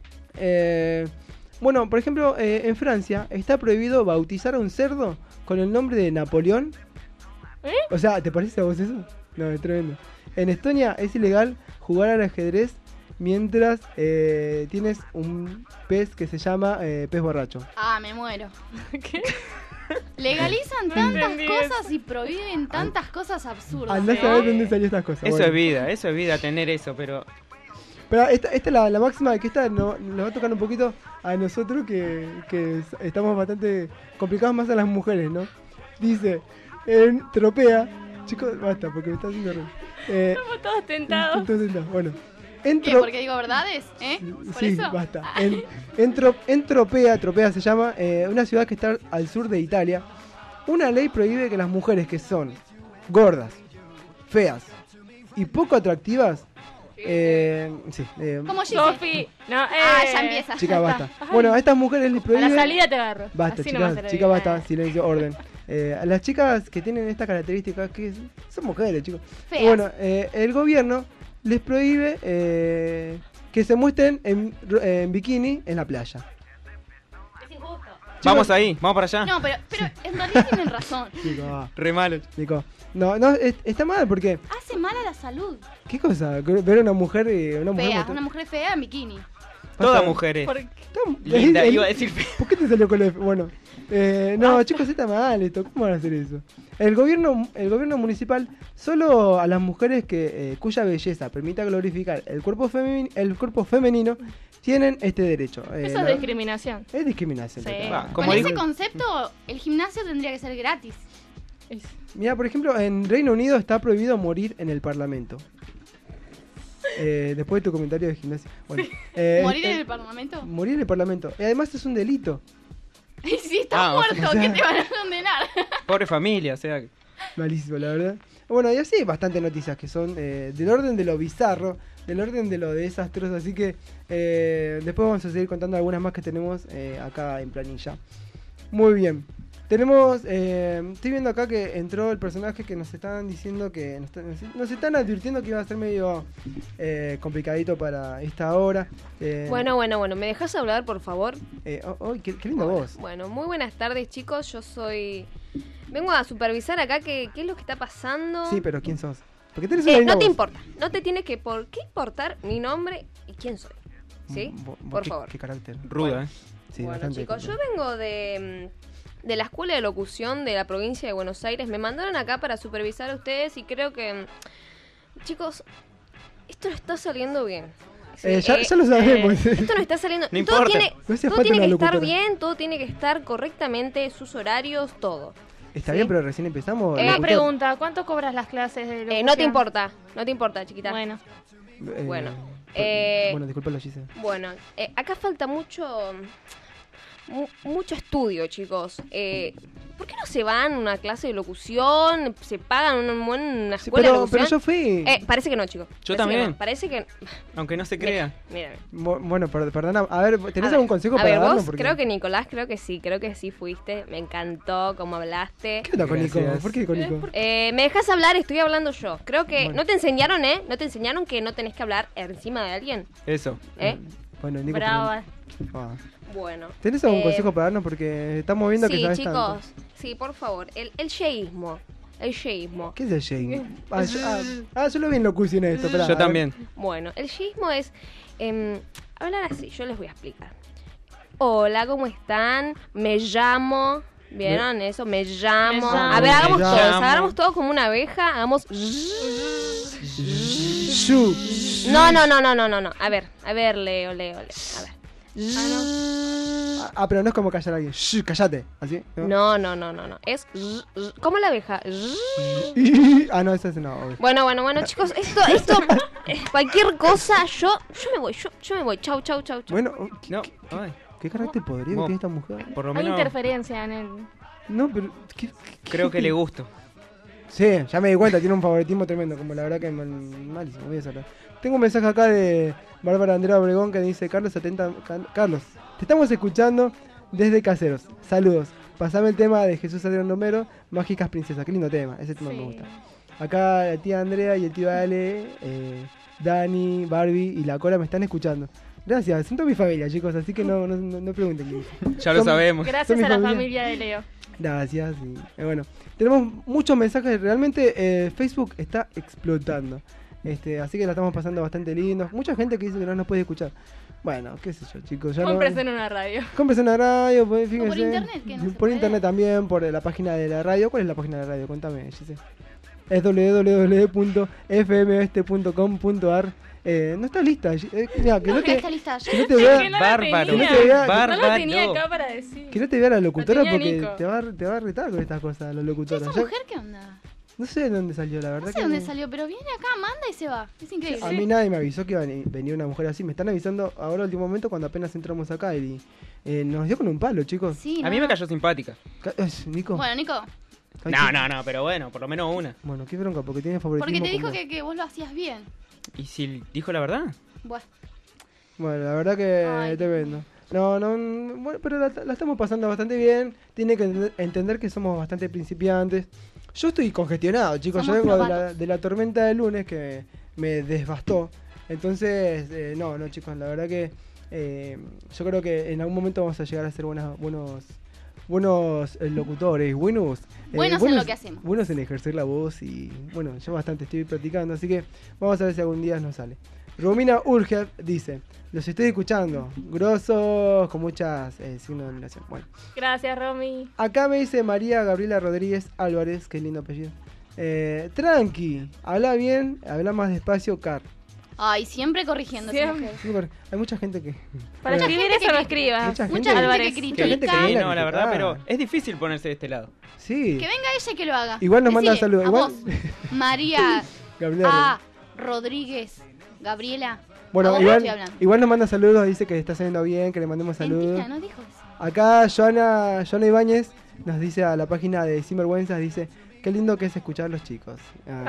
Eh, bueno, por ejemplo, eh, en Francia está prohibido bautizar a un cerdo con el nombre de Napoleón. ¿Eh? O sea, ¿te parece a vos eso? No, es tremendo. En Estonia es ilegal jugar al ajedrez mientras eh, tienes un pez que se llama eh, pez borracho. Ah, me muero. ¿Qué? Legalizan No tantas entendí cosas y prohíben tantas cosas absurdas. Andás a ver dónde salió estas cosas. Eso Bueno. es vida, eso es vida, tener eso, pero... Pero esta, esta es la, la máxima de que esta no- nos va a tocar un poquito a nosotros que, que s- estamos bastante complicados más a las mujeres, ¿no? Dice, en tropea, chicos, basta porque me está haciendo reír. Eh, Estamos todos tentados. entonces, no, bueno, en ¿Qué? tro- ¿Porque digo verdades? ¿Eh? ¿Por sí, eso? basta. Ah. En, en, tro- en Tropea, Tropea se llama, eh, una ciudad que está al sur de Italia. Una ley prohíbe que las mujeres que son gordas, feas y poco atractivas, eh, sí, eh, Como Gise. Sofi. No, eh. Ah, ya empieza. chica, basta. Bueno, a estas mujeres les A prohíbe... la salida te agarro. Basta, Así nomás te chicas, lo chicas, digo. basta, Eh. silencio, orden. Eh, a las chicas que tienen esta característica, que es- son mujeres, chicos. Feas. Bueno, eh, el gobierno les prohíbe eh, que se muestren en, en bikini en la playa. Es injusto. Vamos ahí, vamos para allá. No, pero, pero en realidad tienen razón. Chicos, ah, Re malo. chicos. No, no, es- está mal porque, Hace mal a la salud. ¿qué cosa? Ver a una mujer y una mujer Fea, mostrar- una mujer fea en bikini. Todas Pasa- mujeres. ¿Por qué? Está- Linda, el- iba a decir fea. ¿Por qué te salió con el F? Bueno, eh, no, chicos, está mal esto. ¿Cómo van a hacer eso? El gobierno, el gobierno municipal solo a las mujeres que eh, cuya belleza permita glorificar el cuerpo femenino, el cuerpo femenino tienen este derecho. Eh, Eso es la- discriminación. es discriminación. Sí. total. Va, Con como ese dijo- concepto, el gimnasio tendría que ser gratis. Es- Mira, por ejemplo, en Reino Unido está prohibido morir en el Parlamento. Eh, después de tu comentario de gimnasia. Bueno, eh, ¿Morir eh, en el parlamento? morir en el Parlamento. Y además es un delito. Y si estás Ah, o sea, muerto, o sea- ¿qué te van a condenar? Pobre familia, o sea... Malísimo, la verdad. Bueno, y así bastantes noticias que son eh, del orden de lo bizarro, del orden de lo desastroso. Así que eh, después vamos a seguir contando algunas más que tenemos eh, acá en planilla. Muy bien. Tenemos, eh, estoy viendo acá que entró el personaje que nos están diciendo que nos, nos- nos están advirtiendo que iba a ser medio eh, complicadito para esta hora. Eh, Bueno, bueno, bueno, ¿me dejas hablar, por favor? eh, oh, oh, qué, qué linda voz. Bueno, muy buenas tardes, chicos. Yo soy... Vengo a supervisar acá qué, qué es lo que está pasando. Sí, pero ¿quién sos? Porque tenés una Eh, linda no te voz. importa. No te tiene que por qué importar mi nombre y quién soy. ¿Sí? Mm, bo- bo- Por qué- favor. Qué carácter. Ruda, Bueno. ¿eh? Sí, bueno, bastante chicos, yo carácter. vengo de, mm, de la Escuela de Locución de la provincia de Buenos Aires. Me mandaron acá para supervisar a ustedes y creo que, chicos, esto no está saliendo bien. Sí, Eh, ya, eh, ya lo sabemos. Esto no está saliendo. No todo importa. tiene, No hace todo falta tiene una que estar locutora. bien, todo tiene que estar correctamente, sus horarios, todo. Está Sí. bien, pero recién empezamos. Eh, Una locutor. pregunta, ¿cuánto cobras las clases de Eh, locución? no te importa, no te importa, chiquita. Bueno, Eh, Bueno, por- eh, bueno, disculpa, Gise. Bueno, eh, acá falta mucho mu- mucho estudio, chicos. Eh, ¿Por qué no se van a una clase de locución? ¿Se pagan una, una Sí, escuela de pero, locución? pero yo fui. Eh, parece que no, chicos. Yo Parece que también. no. Parece que... Aunque no se crea. Mira, mira. Mo- Bueno, per- perdona. A ver, ¿tenés A algún ver, consejo a para ver, darnos? vos, Porque- creo que Nicolás, creo que sí, creo que sí fuiste. Me encantó cómo hablaste. ¿Qué onda con Nico? Gracias. ¿Por qué con Nico? Eh, me dejas hablar, estoy hablando yo. Creo que Bueno. no te enseñaron, ¿eh? No te enseñaron que no tenés que hablar encima de alguien, Eso. ¿eh? Bueno, Nico. brava. perdón. Ah. Bueno. ¿Tenés algún Eh, consejo para darnos? Porque estamos viendo que Sí, sabes chicos, tanto. sí, por favor. El, el yeísmo. El yeísmo. ¿Qué es el Shane? Ah, yo, ah, ah, yo lo vi en locución esto. Esperá, a Yo ver. también. Bueno, el yeísmo es em, hablar así, yo les voy a explicar. Hola, ¿cómo están? Me llamo. ¿Vieron eso? Me llamo. Me llamo. A ver, hagamos Me todos. llamo. Hagamos todos como una abeja. Hagamos. Shu. No, no, no, no, no, no, no. A ver, a ver, Leo, Leo, Leo. A ver. Ah, ah, pero no es como callar a alguien. Shh, callate. ¿Así? No, no, no, no, no. Es como la abeja. Ah, no, eso es no. obvio. Bueno, bueno, bueno, chicos, esto, esto, eh, cualquier cosa, yo, yo me voy, yo, yo me voy. Chau, chau, chau, chau. Bueno, oh, ¿qué, No. qué- Ay, qué carácter podrido Vos. tiene esta mujer? por lo Hay menos interferencia en el... No, pero. ¿qué- qué- creo que le gusto. Sí, ya me di cuenta, tiene un favoritismo tremendo, como la verdad que mal, malísimo, voy a cerrar. Tengo un mensaje acá de Bárbara Andrea Obregón que dice, Carlos, setenta, Can- Carlos, te estamos escuchando desde Caseros, saludos, pasame el tema de Jesús Adrián Romero, Mágicas Princesas, qué lindo tema, ese tema me gusta. Acá la tía Andrea y el tío Ale, eh, Dani, Barbie y la Cora me están escuchando. Gracias, son toda mi familia, chicos, así que no, no, no, no pregunten quién es. Ya lo Son- sabemos. Gracias mi a la familia. familia de Leo. Gracias. Y, eh, bueno, tenemos muchos mensajes. Realmente eh, Facebook está explotando. Este, así que la estamos pasando bastante lindo. Mucha gente que dice que no nos puede escuchar. Bueno, qué sé yo, chicos. Ya Compres no... en una radio. Cómprese una radio, pues, fíjense. por internet, que no se Por puede. internet también, por la página de la radio. ¿Cuál es la página de la radio? Contame, Gise. Es doble u doble u doble u punto f m oeste punto com punto a r. Eh, no está lista. Eh, mira, que no te, Está lista. que no te vea, Que no la Bárbaro. tenía. Que no te vea- No la Bárbaro. tenía acá para decir. que no te vea la locutora tenía porque Nico. te va, a- te va a retar con estas cosas, la locutora. ¿Esa Ya- mujer qué onda? No sé de dónde salió, la verdad. No sé que dónde no- salió, pero viene acá, manda y se va. Es increíble. A mí nadie me avisó que iba a veni- venir una mujer así. Me están avisando ahora último momento cuando apenas entramos acá y eh, nos dio con un palo, chicos. Sí, A mí no. me cayó simpática. Ca- ay, Nico. Bueno, Nico, Ay, No, qué- no, no, pero bueno, por lo menos una. Bueno, qué bronca, porque tiene favoritismo. porque te dijo con vos. que, que vos lo hacías bien. ¿Y si dijo la verdad? Bueno, Bueno, la verdad que Ay. tremendo. No, no, no, bueno, pero la, la estamos pasando bastante bien. Tiene que ente- entender que somos bastante principiantes. Yo estoy congestionado, chicos. Somos Yo vengo de la, novatos. de la tormenta del lunes que me desbastó. Entonces, eh, no, no, chicos, la verdad que eh, yo creo que en algún momento vamos a llegar a ser buenas, buenos buenos eh, locutores, buenos, eh, Buenos en lo que hacemos. Buenos en ejercer la voz y bueno, yo bastante estoy practicando, así que vamos a ver si algún día nos sale. Romina Urger dice, los estoy escuchando, grosos, con muchas eh, signos de admiración. Bueno, Gracias, Romy. acá me dice María Gabriela Rodríguez Álvarez, qué lindo apellido. Eh, tranqui, habla bien, habla más despacio, Car. ay, siempre corrigiendo a esa Siempre. mujer. Sí, porque hay mucha gente que... Para Bueno, escribir gente eso no que- escribas. Mucha gente- Mucha gente Álvarez. que Mucha gente que critica. Sí, viene a no, la verdad, criticar. pero es difícil ponerse de este lado. Sí. Que venga ella y que lo haga. Igual nos manda Decile, saludos. a Igual... vos, María Gabriela. A. Rodríguez, Gabriela. a Bueno, vos estoy igual, hablando. igual nos manda saludos, dice que está saliendo bien, que le mandemos saludos. Mentira, no dijo eso. Acá Joana, Joana Ibáñez nos dice a la página de Sinvergüenzas, dice, qué lindo que es escuchar a los chicos.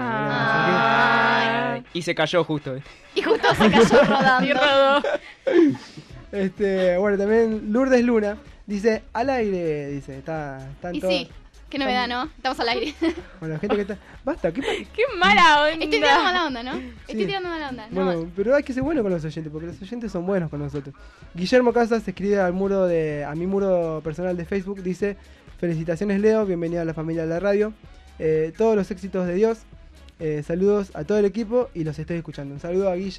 Ah, Ay. Y se cayó justo. eh. Y justo se cayó rodando. Y rodó. este, bueno, también Lourdes Luna dice, al aire, dice, está, está en Y todo- sí, qué novedad, ¿no? Estamos al aire. Bueno, la gente que está... Basta, ¿qué pa- Qué mala onda. Estoy tirando mala onda, ¿no? Estoy Sí. tirando mala onda. No, Bueno, pero hay que ser bueno con los oyentes, porque los oyentes son buenos con nosotros. Guillermo Casas escribe al muro de, a mi muro personal de Facebook, dice, felicitaciones Leo, bienvenido a la familia de la radio, eh, todos los éxitos de Dios, eh, saludos a todo el equipo y los estoy escuchando. Un saludo a Guille, que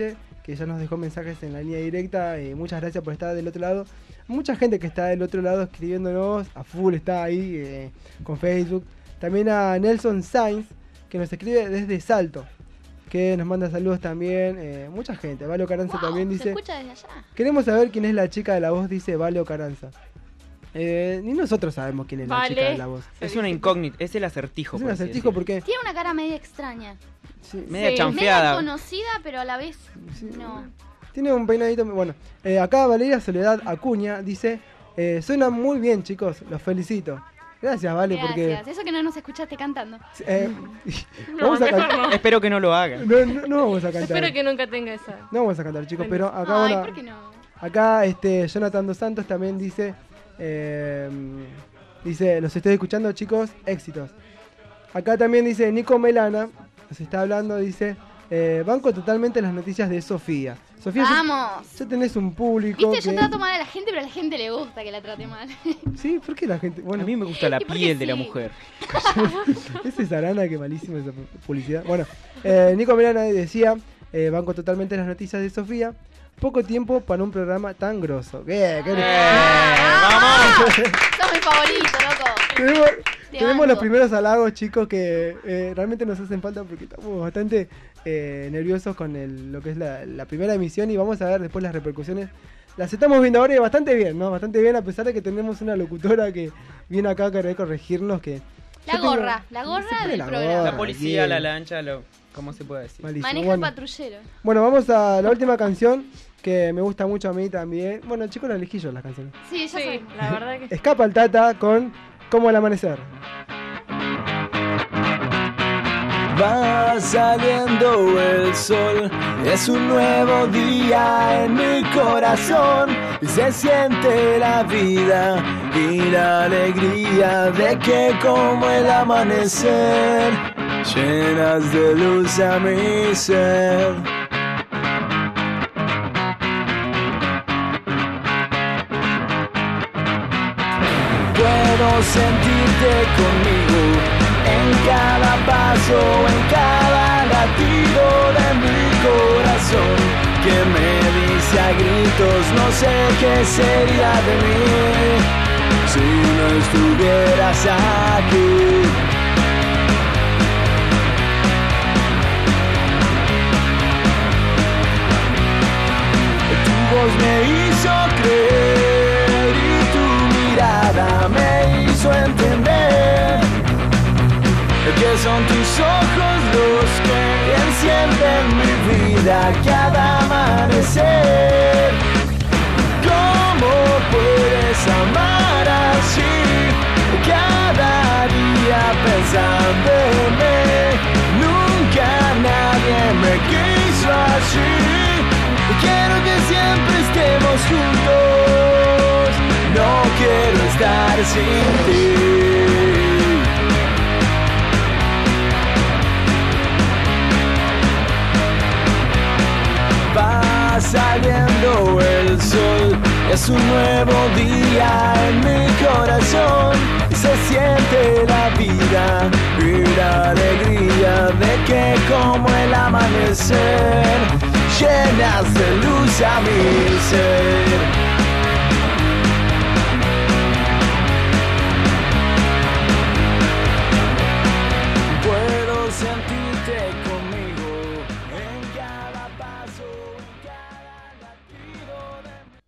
que ya nos dejó mensajes en la línea directa. Eh, muchas gracias por estar del otro lado. Mucha gente que está del otro lado escribiéndonos, a full está ahí eh, con Facebook. También a Nelson Sainz, que nos escribe desde Salto, que nos manda saludos también. Eh, mucha gente. Valo Caranza Wow, también se dice: escucha desde allá. queremos saber quién es la chica de la voz, dice Valo Caranza. Eh, ni nosotros sabemos quién es la Vale. chica de la voz. Es una incógnita, es el acertijo. Es un por así acertijo decirlo. porque... Tiene una cara media extraña. sí, Media Sí. chanfeada. Media conocida, pero a la vez sí, no. tiene un peinadito muy bueno. Eh, acá Valeria Soledad Acuña dice: eh, suena muy bien, chicos, los felicito. Gracias, Vale, Gracias. Eso que no nos escuchaste cantando. porque... eh, No, vamos a mejor cantar. no. Espero que no lo haga. No, no, no vamos a cantar. Espero que nunca tenga esa. No vamos a cantar, chicos, pero acá, Ay, bueno, ¿por qué no? acá este, Jonathan Dos Santos también dice... eh, dice, los estoy escuchando, chicos, éxitos. Acá también dice Nico Melana, nos está hablando, dice... eh, banco totalmente las noticias de Sofía. Sofía, ya, Vamos. ya tenés un público Viste, yo que... trato mal a la gente, pero a la gente le gusta que la trate mal. Sí, ¿por qué la gente...? Bueno, A mí me gusta la ¿Y por qué piel de la sí? mujer. esa es Arana, que malísima esa publicidad. Bueno, eh, Nico Melana decía, eh, banco totalmente las noticias de Sofía. Poco tiempo para un programa tan grosso. ¿Qué? ¿Qué? ¡Vamos! Sos mi favorito, loco. Tenemos, Te tenemos banco. los primeros halagos, chicos, que eh, realmente nos hacen falta porque estamos bastante eh, nerviosos con el, lo que es la, la primera emisión y vamos a ver después las repercusiones. Las estamos viendo ahora y bastante bien, ¿no? Bastante bien, a pesar de que tenemos una locutora que viene acá a querer corregirnos que... La yo tengo- gorra, la gorra Siempre del la programa. gorra, La policía, bien. la lancha, lo, ¿cómo se puede decir? Malísimo. Maneja Bueno. el patrullero. Bueno, vamos a la última canción que me gusta mucho a mí también. Bueno, chicos, la elegí yo las canciones. Sí, ya Sí, sé. la verdad que Escapa el Tata con Como el Amanecer. Va saliendo el sol, es un nuevo día en mi corazón. Y se siente la vida y la alegría de que como el amanecer llenas de luz a mi ser. Puedo sentirte conmigo en cada paso, en cada latido de mi corazón, que me dice a gritos, no sé qué sería de mí si no estuvieras aquí. Tu voz me hizo creer y tu mirada me hizo entender que son tus ojos los que encienden mi vida cada amanecer. ¿Cómo puedes amar así? Cada día pensando en mí. Nunca nadie me quiso así. Quiero que siempre estemos juntos. No quiero estar sin ti. Va saliendo el sol, es un nuevo día en mi corazón. Y se siente la vida y la alegría de que como el amanecer llenas de luz a mi ser. Puedo sentirte conmigo en cada paso, en cada latido de mi...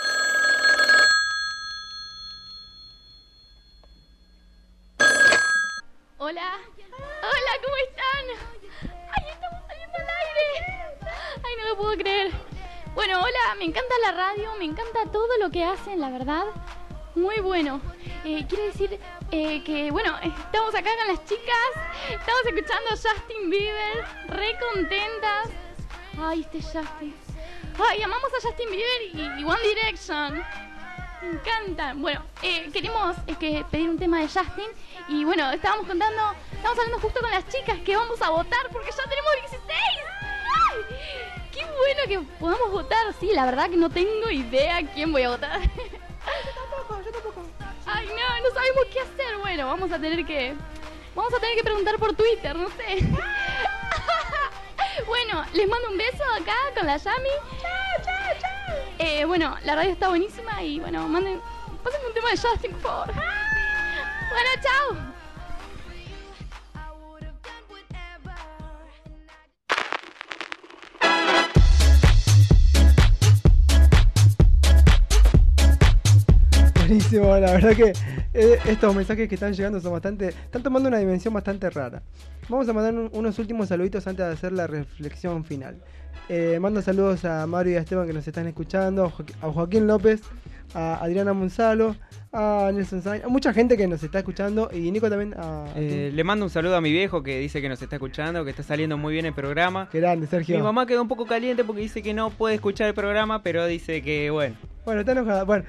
Hola. Hola, ¿cómo están? Ay, estamos saliendo al aire. Ay, no lo puedo creer. Bueno, hola, me encanta la radio, me encanta todo lo que hacen, la verdad. Muy bueno. Eh, quiero decir eh, que, bueno, estamos acá con las chicas. Estamos escuchando a Justin Bieber, re contentas. Ay, este Justin. Ay, amamos a Justin Bieber y, y One Direction. Me encantan. Bueno, eh, queremos eh, que pedir un tema de Justin. Y bueno, estábamos contando, estamos hablando justo con las chicas que vamos a votar porque ya tenemos dieciséis. ¡Ay! ¡Qué bueno que podamos votar! Sí, la verdad que no tengo idea quién voy a votar. Ay, no, no sabemos qué hacer. Bueno, vamos a tener que... Vamos a tener que preguntar por Twitter, no sé. Bueno, les mando un beso acá con la Yami. Chao, chao, chao. Eh, bueno, la radio está buenísima y bueno, manden, pásenme un tema de Justin, por favor. Bueno, chao. Buenísimo, la verdad que eh, estos mensajes que están llegando son bastante, están tomando una dimensión bastante rara. Vamos a mandar un, unos últimos saluditos antes de hacer la reflexión final. Eh, mando saludos a Mario y a Esteban que nos están escuchando, a, jo a Joaquín López, a Adriana Monzalo, a Nelson Sainz, a mucha gente que nos está escuchando y Nico también. A, a eh, le mando un saludo a mi viejo que dice que nos está escuchando, que está saliendo muy bien el programa. Qué grande, Sergio. Mi mamá quedó un poco caliente porque dice que no puede escuchar el programa, pero dice que bueno. Bueno, está enojada. Bueno,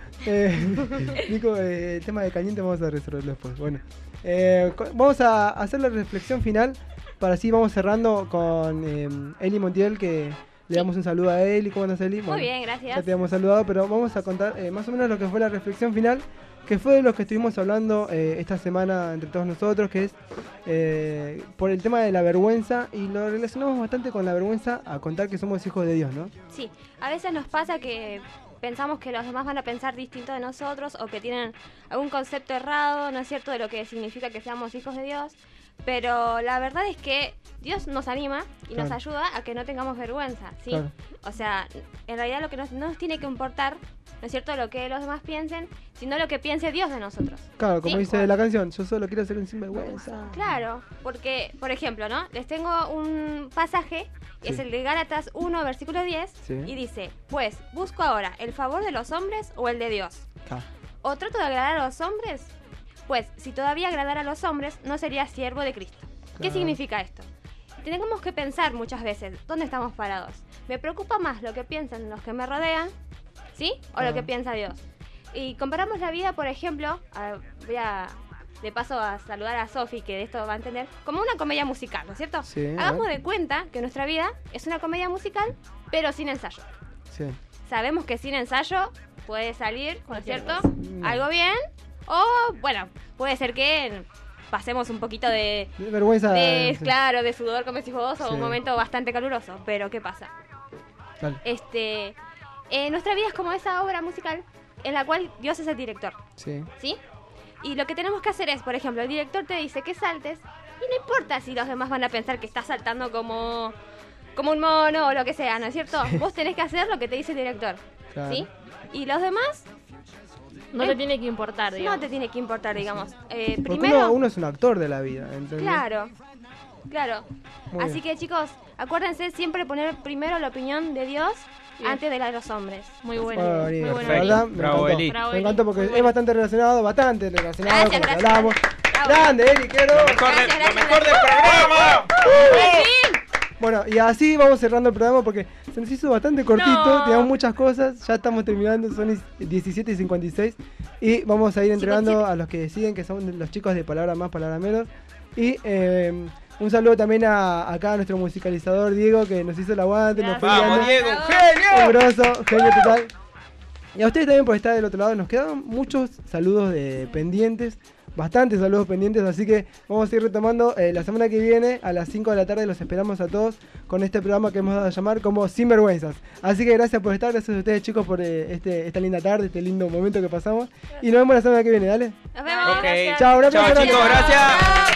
eh, Nico, eh, el tema de caliente vamos a resolverlo después. Bueno, eh, vamos a hacer la reflexión final para así vamos cerrando con eh, Eli Montiel, que le damos un saludo a Eli. ¿Cómo andas, Eli? Muy Bueno, bien, gracias. Ya te hemos saludado, pero vamos a contar eh, más o menos lo que fue la reflexión final, que fue de lo que estuvimos hablando eh, esta semana entre todos nosotros, que es eh, por el tema de la vergüenza, y lo relacionamos bastante con la vergüenza a contar que somos hijos de Dios, ¿no? Sí, a veces nos pasa que pensamos que los demás van a pensar distinto de nosotros o que tienen algún concepto errado, ¿no es cierto?, de lo que significa que seamos hijos de Dios. Pero la verdad es que Dios nos anima y Claro. nos ayuda a que no tengamos vergüenza, ¿sí? Claro. O sea, en realidad lo que nos, no nos tiene que importar, ¿no es cierto?, lo que los demás piensen, sino lo que piense Dios de nosotros. Claro, como Sí. dice la canción, yo solo quiero ser un sinvergüenza. Claro, porque, por ejemplo, ¿no? Les tengo un pasaje, Sí. es el de Gálatas uno, versículo diez, Sí. y dice, pues, ¿busco ahora el favor de los hombres o el de Dios? Claro. ¿O trato de agradar a los hombres? Pues, si todavía agradara a los hombres, no sería siervo de Cristo. ¿Qué Claro. significa esto? Tenemos que pensar muchas veces, ¿dónde estamos parados? ¿Me preocupa más lo que piensan los que me rodean, ¿sí? O Claro. lo que piensa Dios. Y comparamos la vida, por ejemplo, a- voy a, de paso a saludar a Sofi, que de esto va a entender, como una comedia musical, ¿no es cierto? Sí, a Hagamos ver. de cuenta que nuestra vida es una comedia musical, pero sin ensayo. Sí. Sabemos que sin ensayo puede salir, ¿no es cierto? Mm. Algo bien, o bueno, puede ser que pasemos un poquito de, De vergüenza. de sí. claro, de sudor, como decís vos, o Sí. un momento bastante caluroso. Pero ¿qué pasa? Dale. Este, eh, nuestra vida es como esa obra musical en la cual Dios es el director, Sí. ¿sí? Y lo que tenemos que hacer es, por ejemplo, el director te dice que saltes y no importa si los demás van a pensar que estás saltando como, como un mono o lo que sea, ¿no es cierto? Vos tenés que hacer lo que te dice el director, Claro. ¿sí? Y los demás No Eh, te tiene que importar, digamos. no te tiene que importar, digamos. Eh, Porque primero, uno, uno es un actor de la vida, ¿entendés? claro, claro. Muy Así bien. que chicos, acuérdense siempre poner primero la opinión de Dios Bien. antes de la de los hombres. Muy bueno. Bueno, muy bien, bueno. la verdad, me Bravo, encantó. Eli. Bravo, Me Eli. encantó porque Muy es bueno. bastante relacionado, bastante relacionado Gracias, con lo que gracias. hablamos. Bravo. Grande, Eli, quiero. Lo mejor, Gracias, del, gracias, lo mejor del gracias. programa. Bueno, y así vamos cerrando el programa porque se nos hizo bastante cortito, No. teníamos muchas cosas, ya estamos terminando, son diecisiete y cincuenta y seis y vamos a ir entregando cincuenta y siete. a los que siguen, que son los chicos de Palabra Más, Palabra Menos. Y eh, un saludo también a acá a nuestro musicalizador Diego, que nos hizo el aguante, nos fue Vamos, guiando. Diego, un Un genio. grosso, genio total. Y a ustedes también por estar del otro lado. Nos quedaron muchos saludos de pendientes, bastantes saludos pendientes, así que vamos a ir retomando eh, la semana que viene a las cinco de la tarde. Los esperamos a todos con este programa que hemos dado a llamar como Sinvergüenzas. Así que gracias por estar, gracias a ustedes chicos por eh, este, esta linda tarde, este lindo momento que pasamos. Y nos vemos la semana que viene, dale. Nos vemos. Ok. Gracias. Chao, un Chao, aplauso. chicos, gracias. Chao.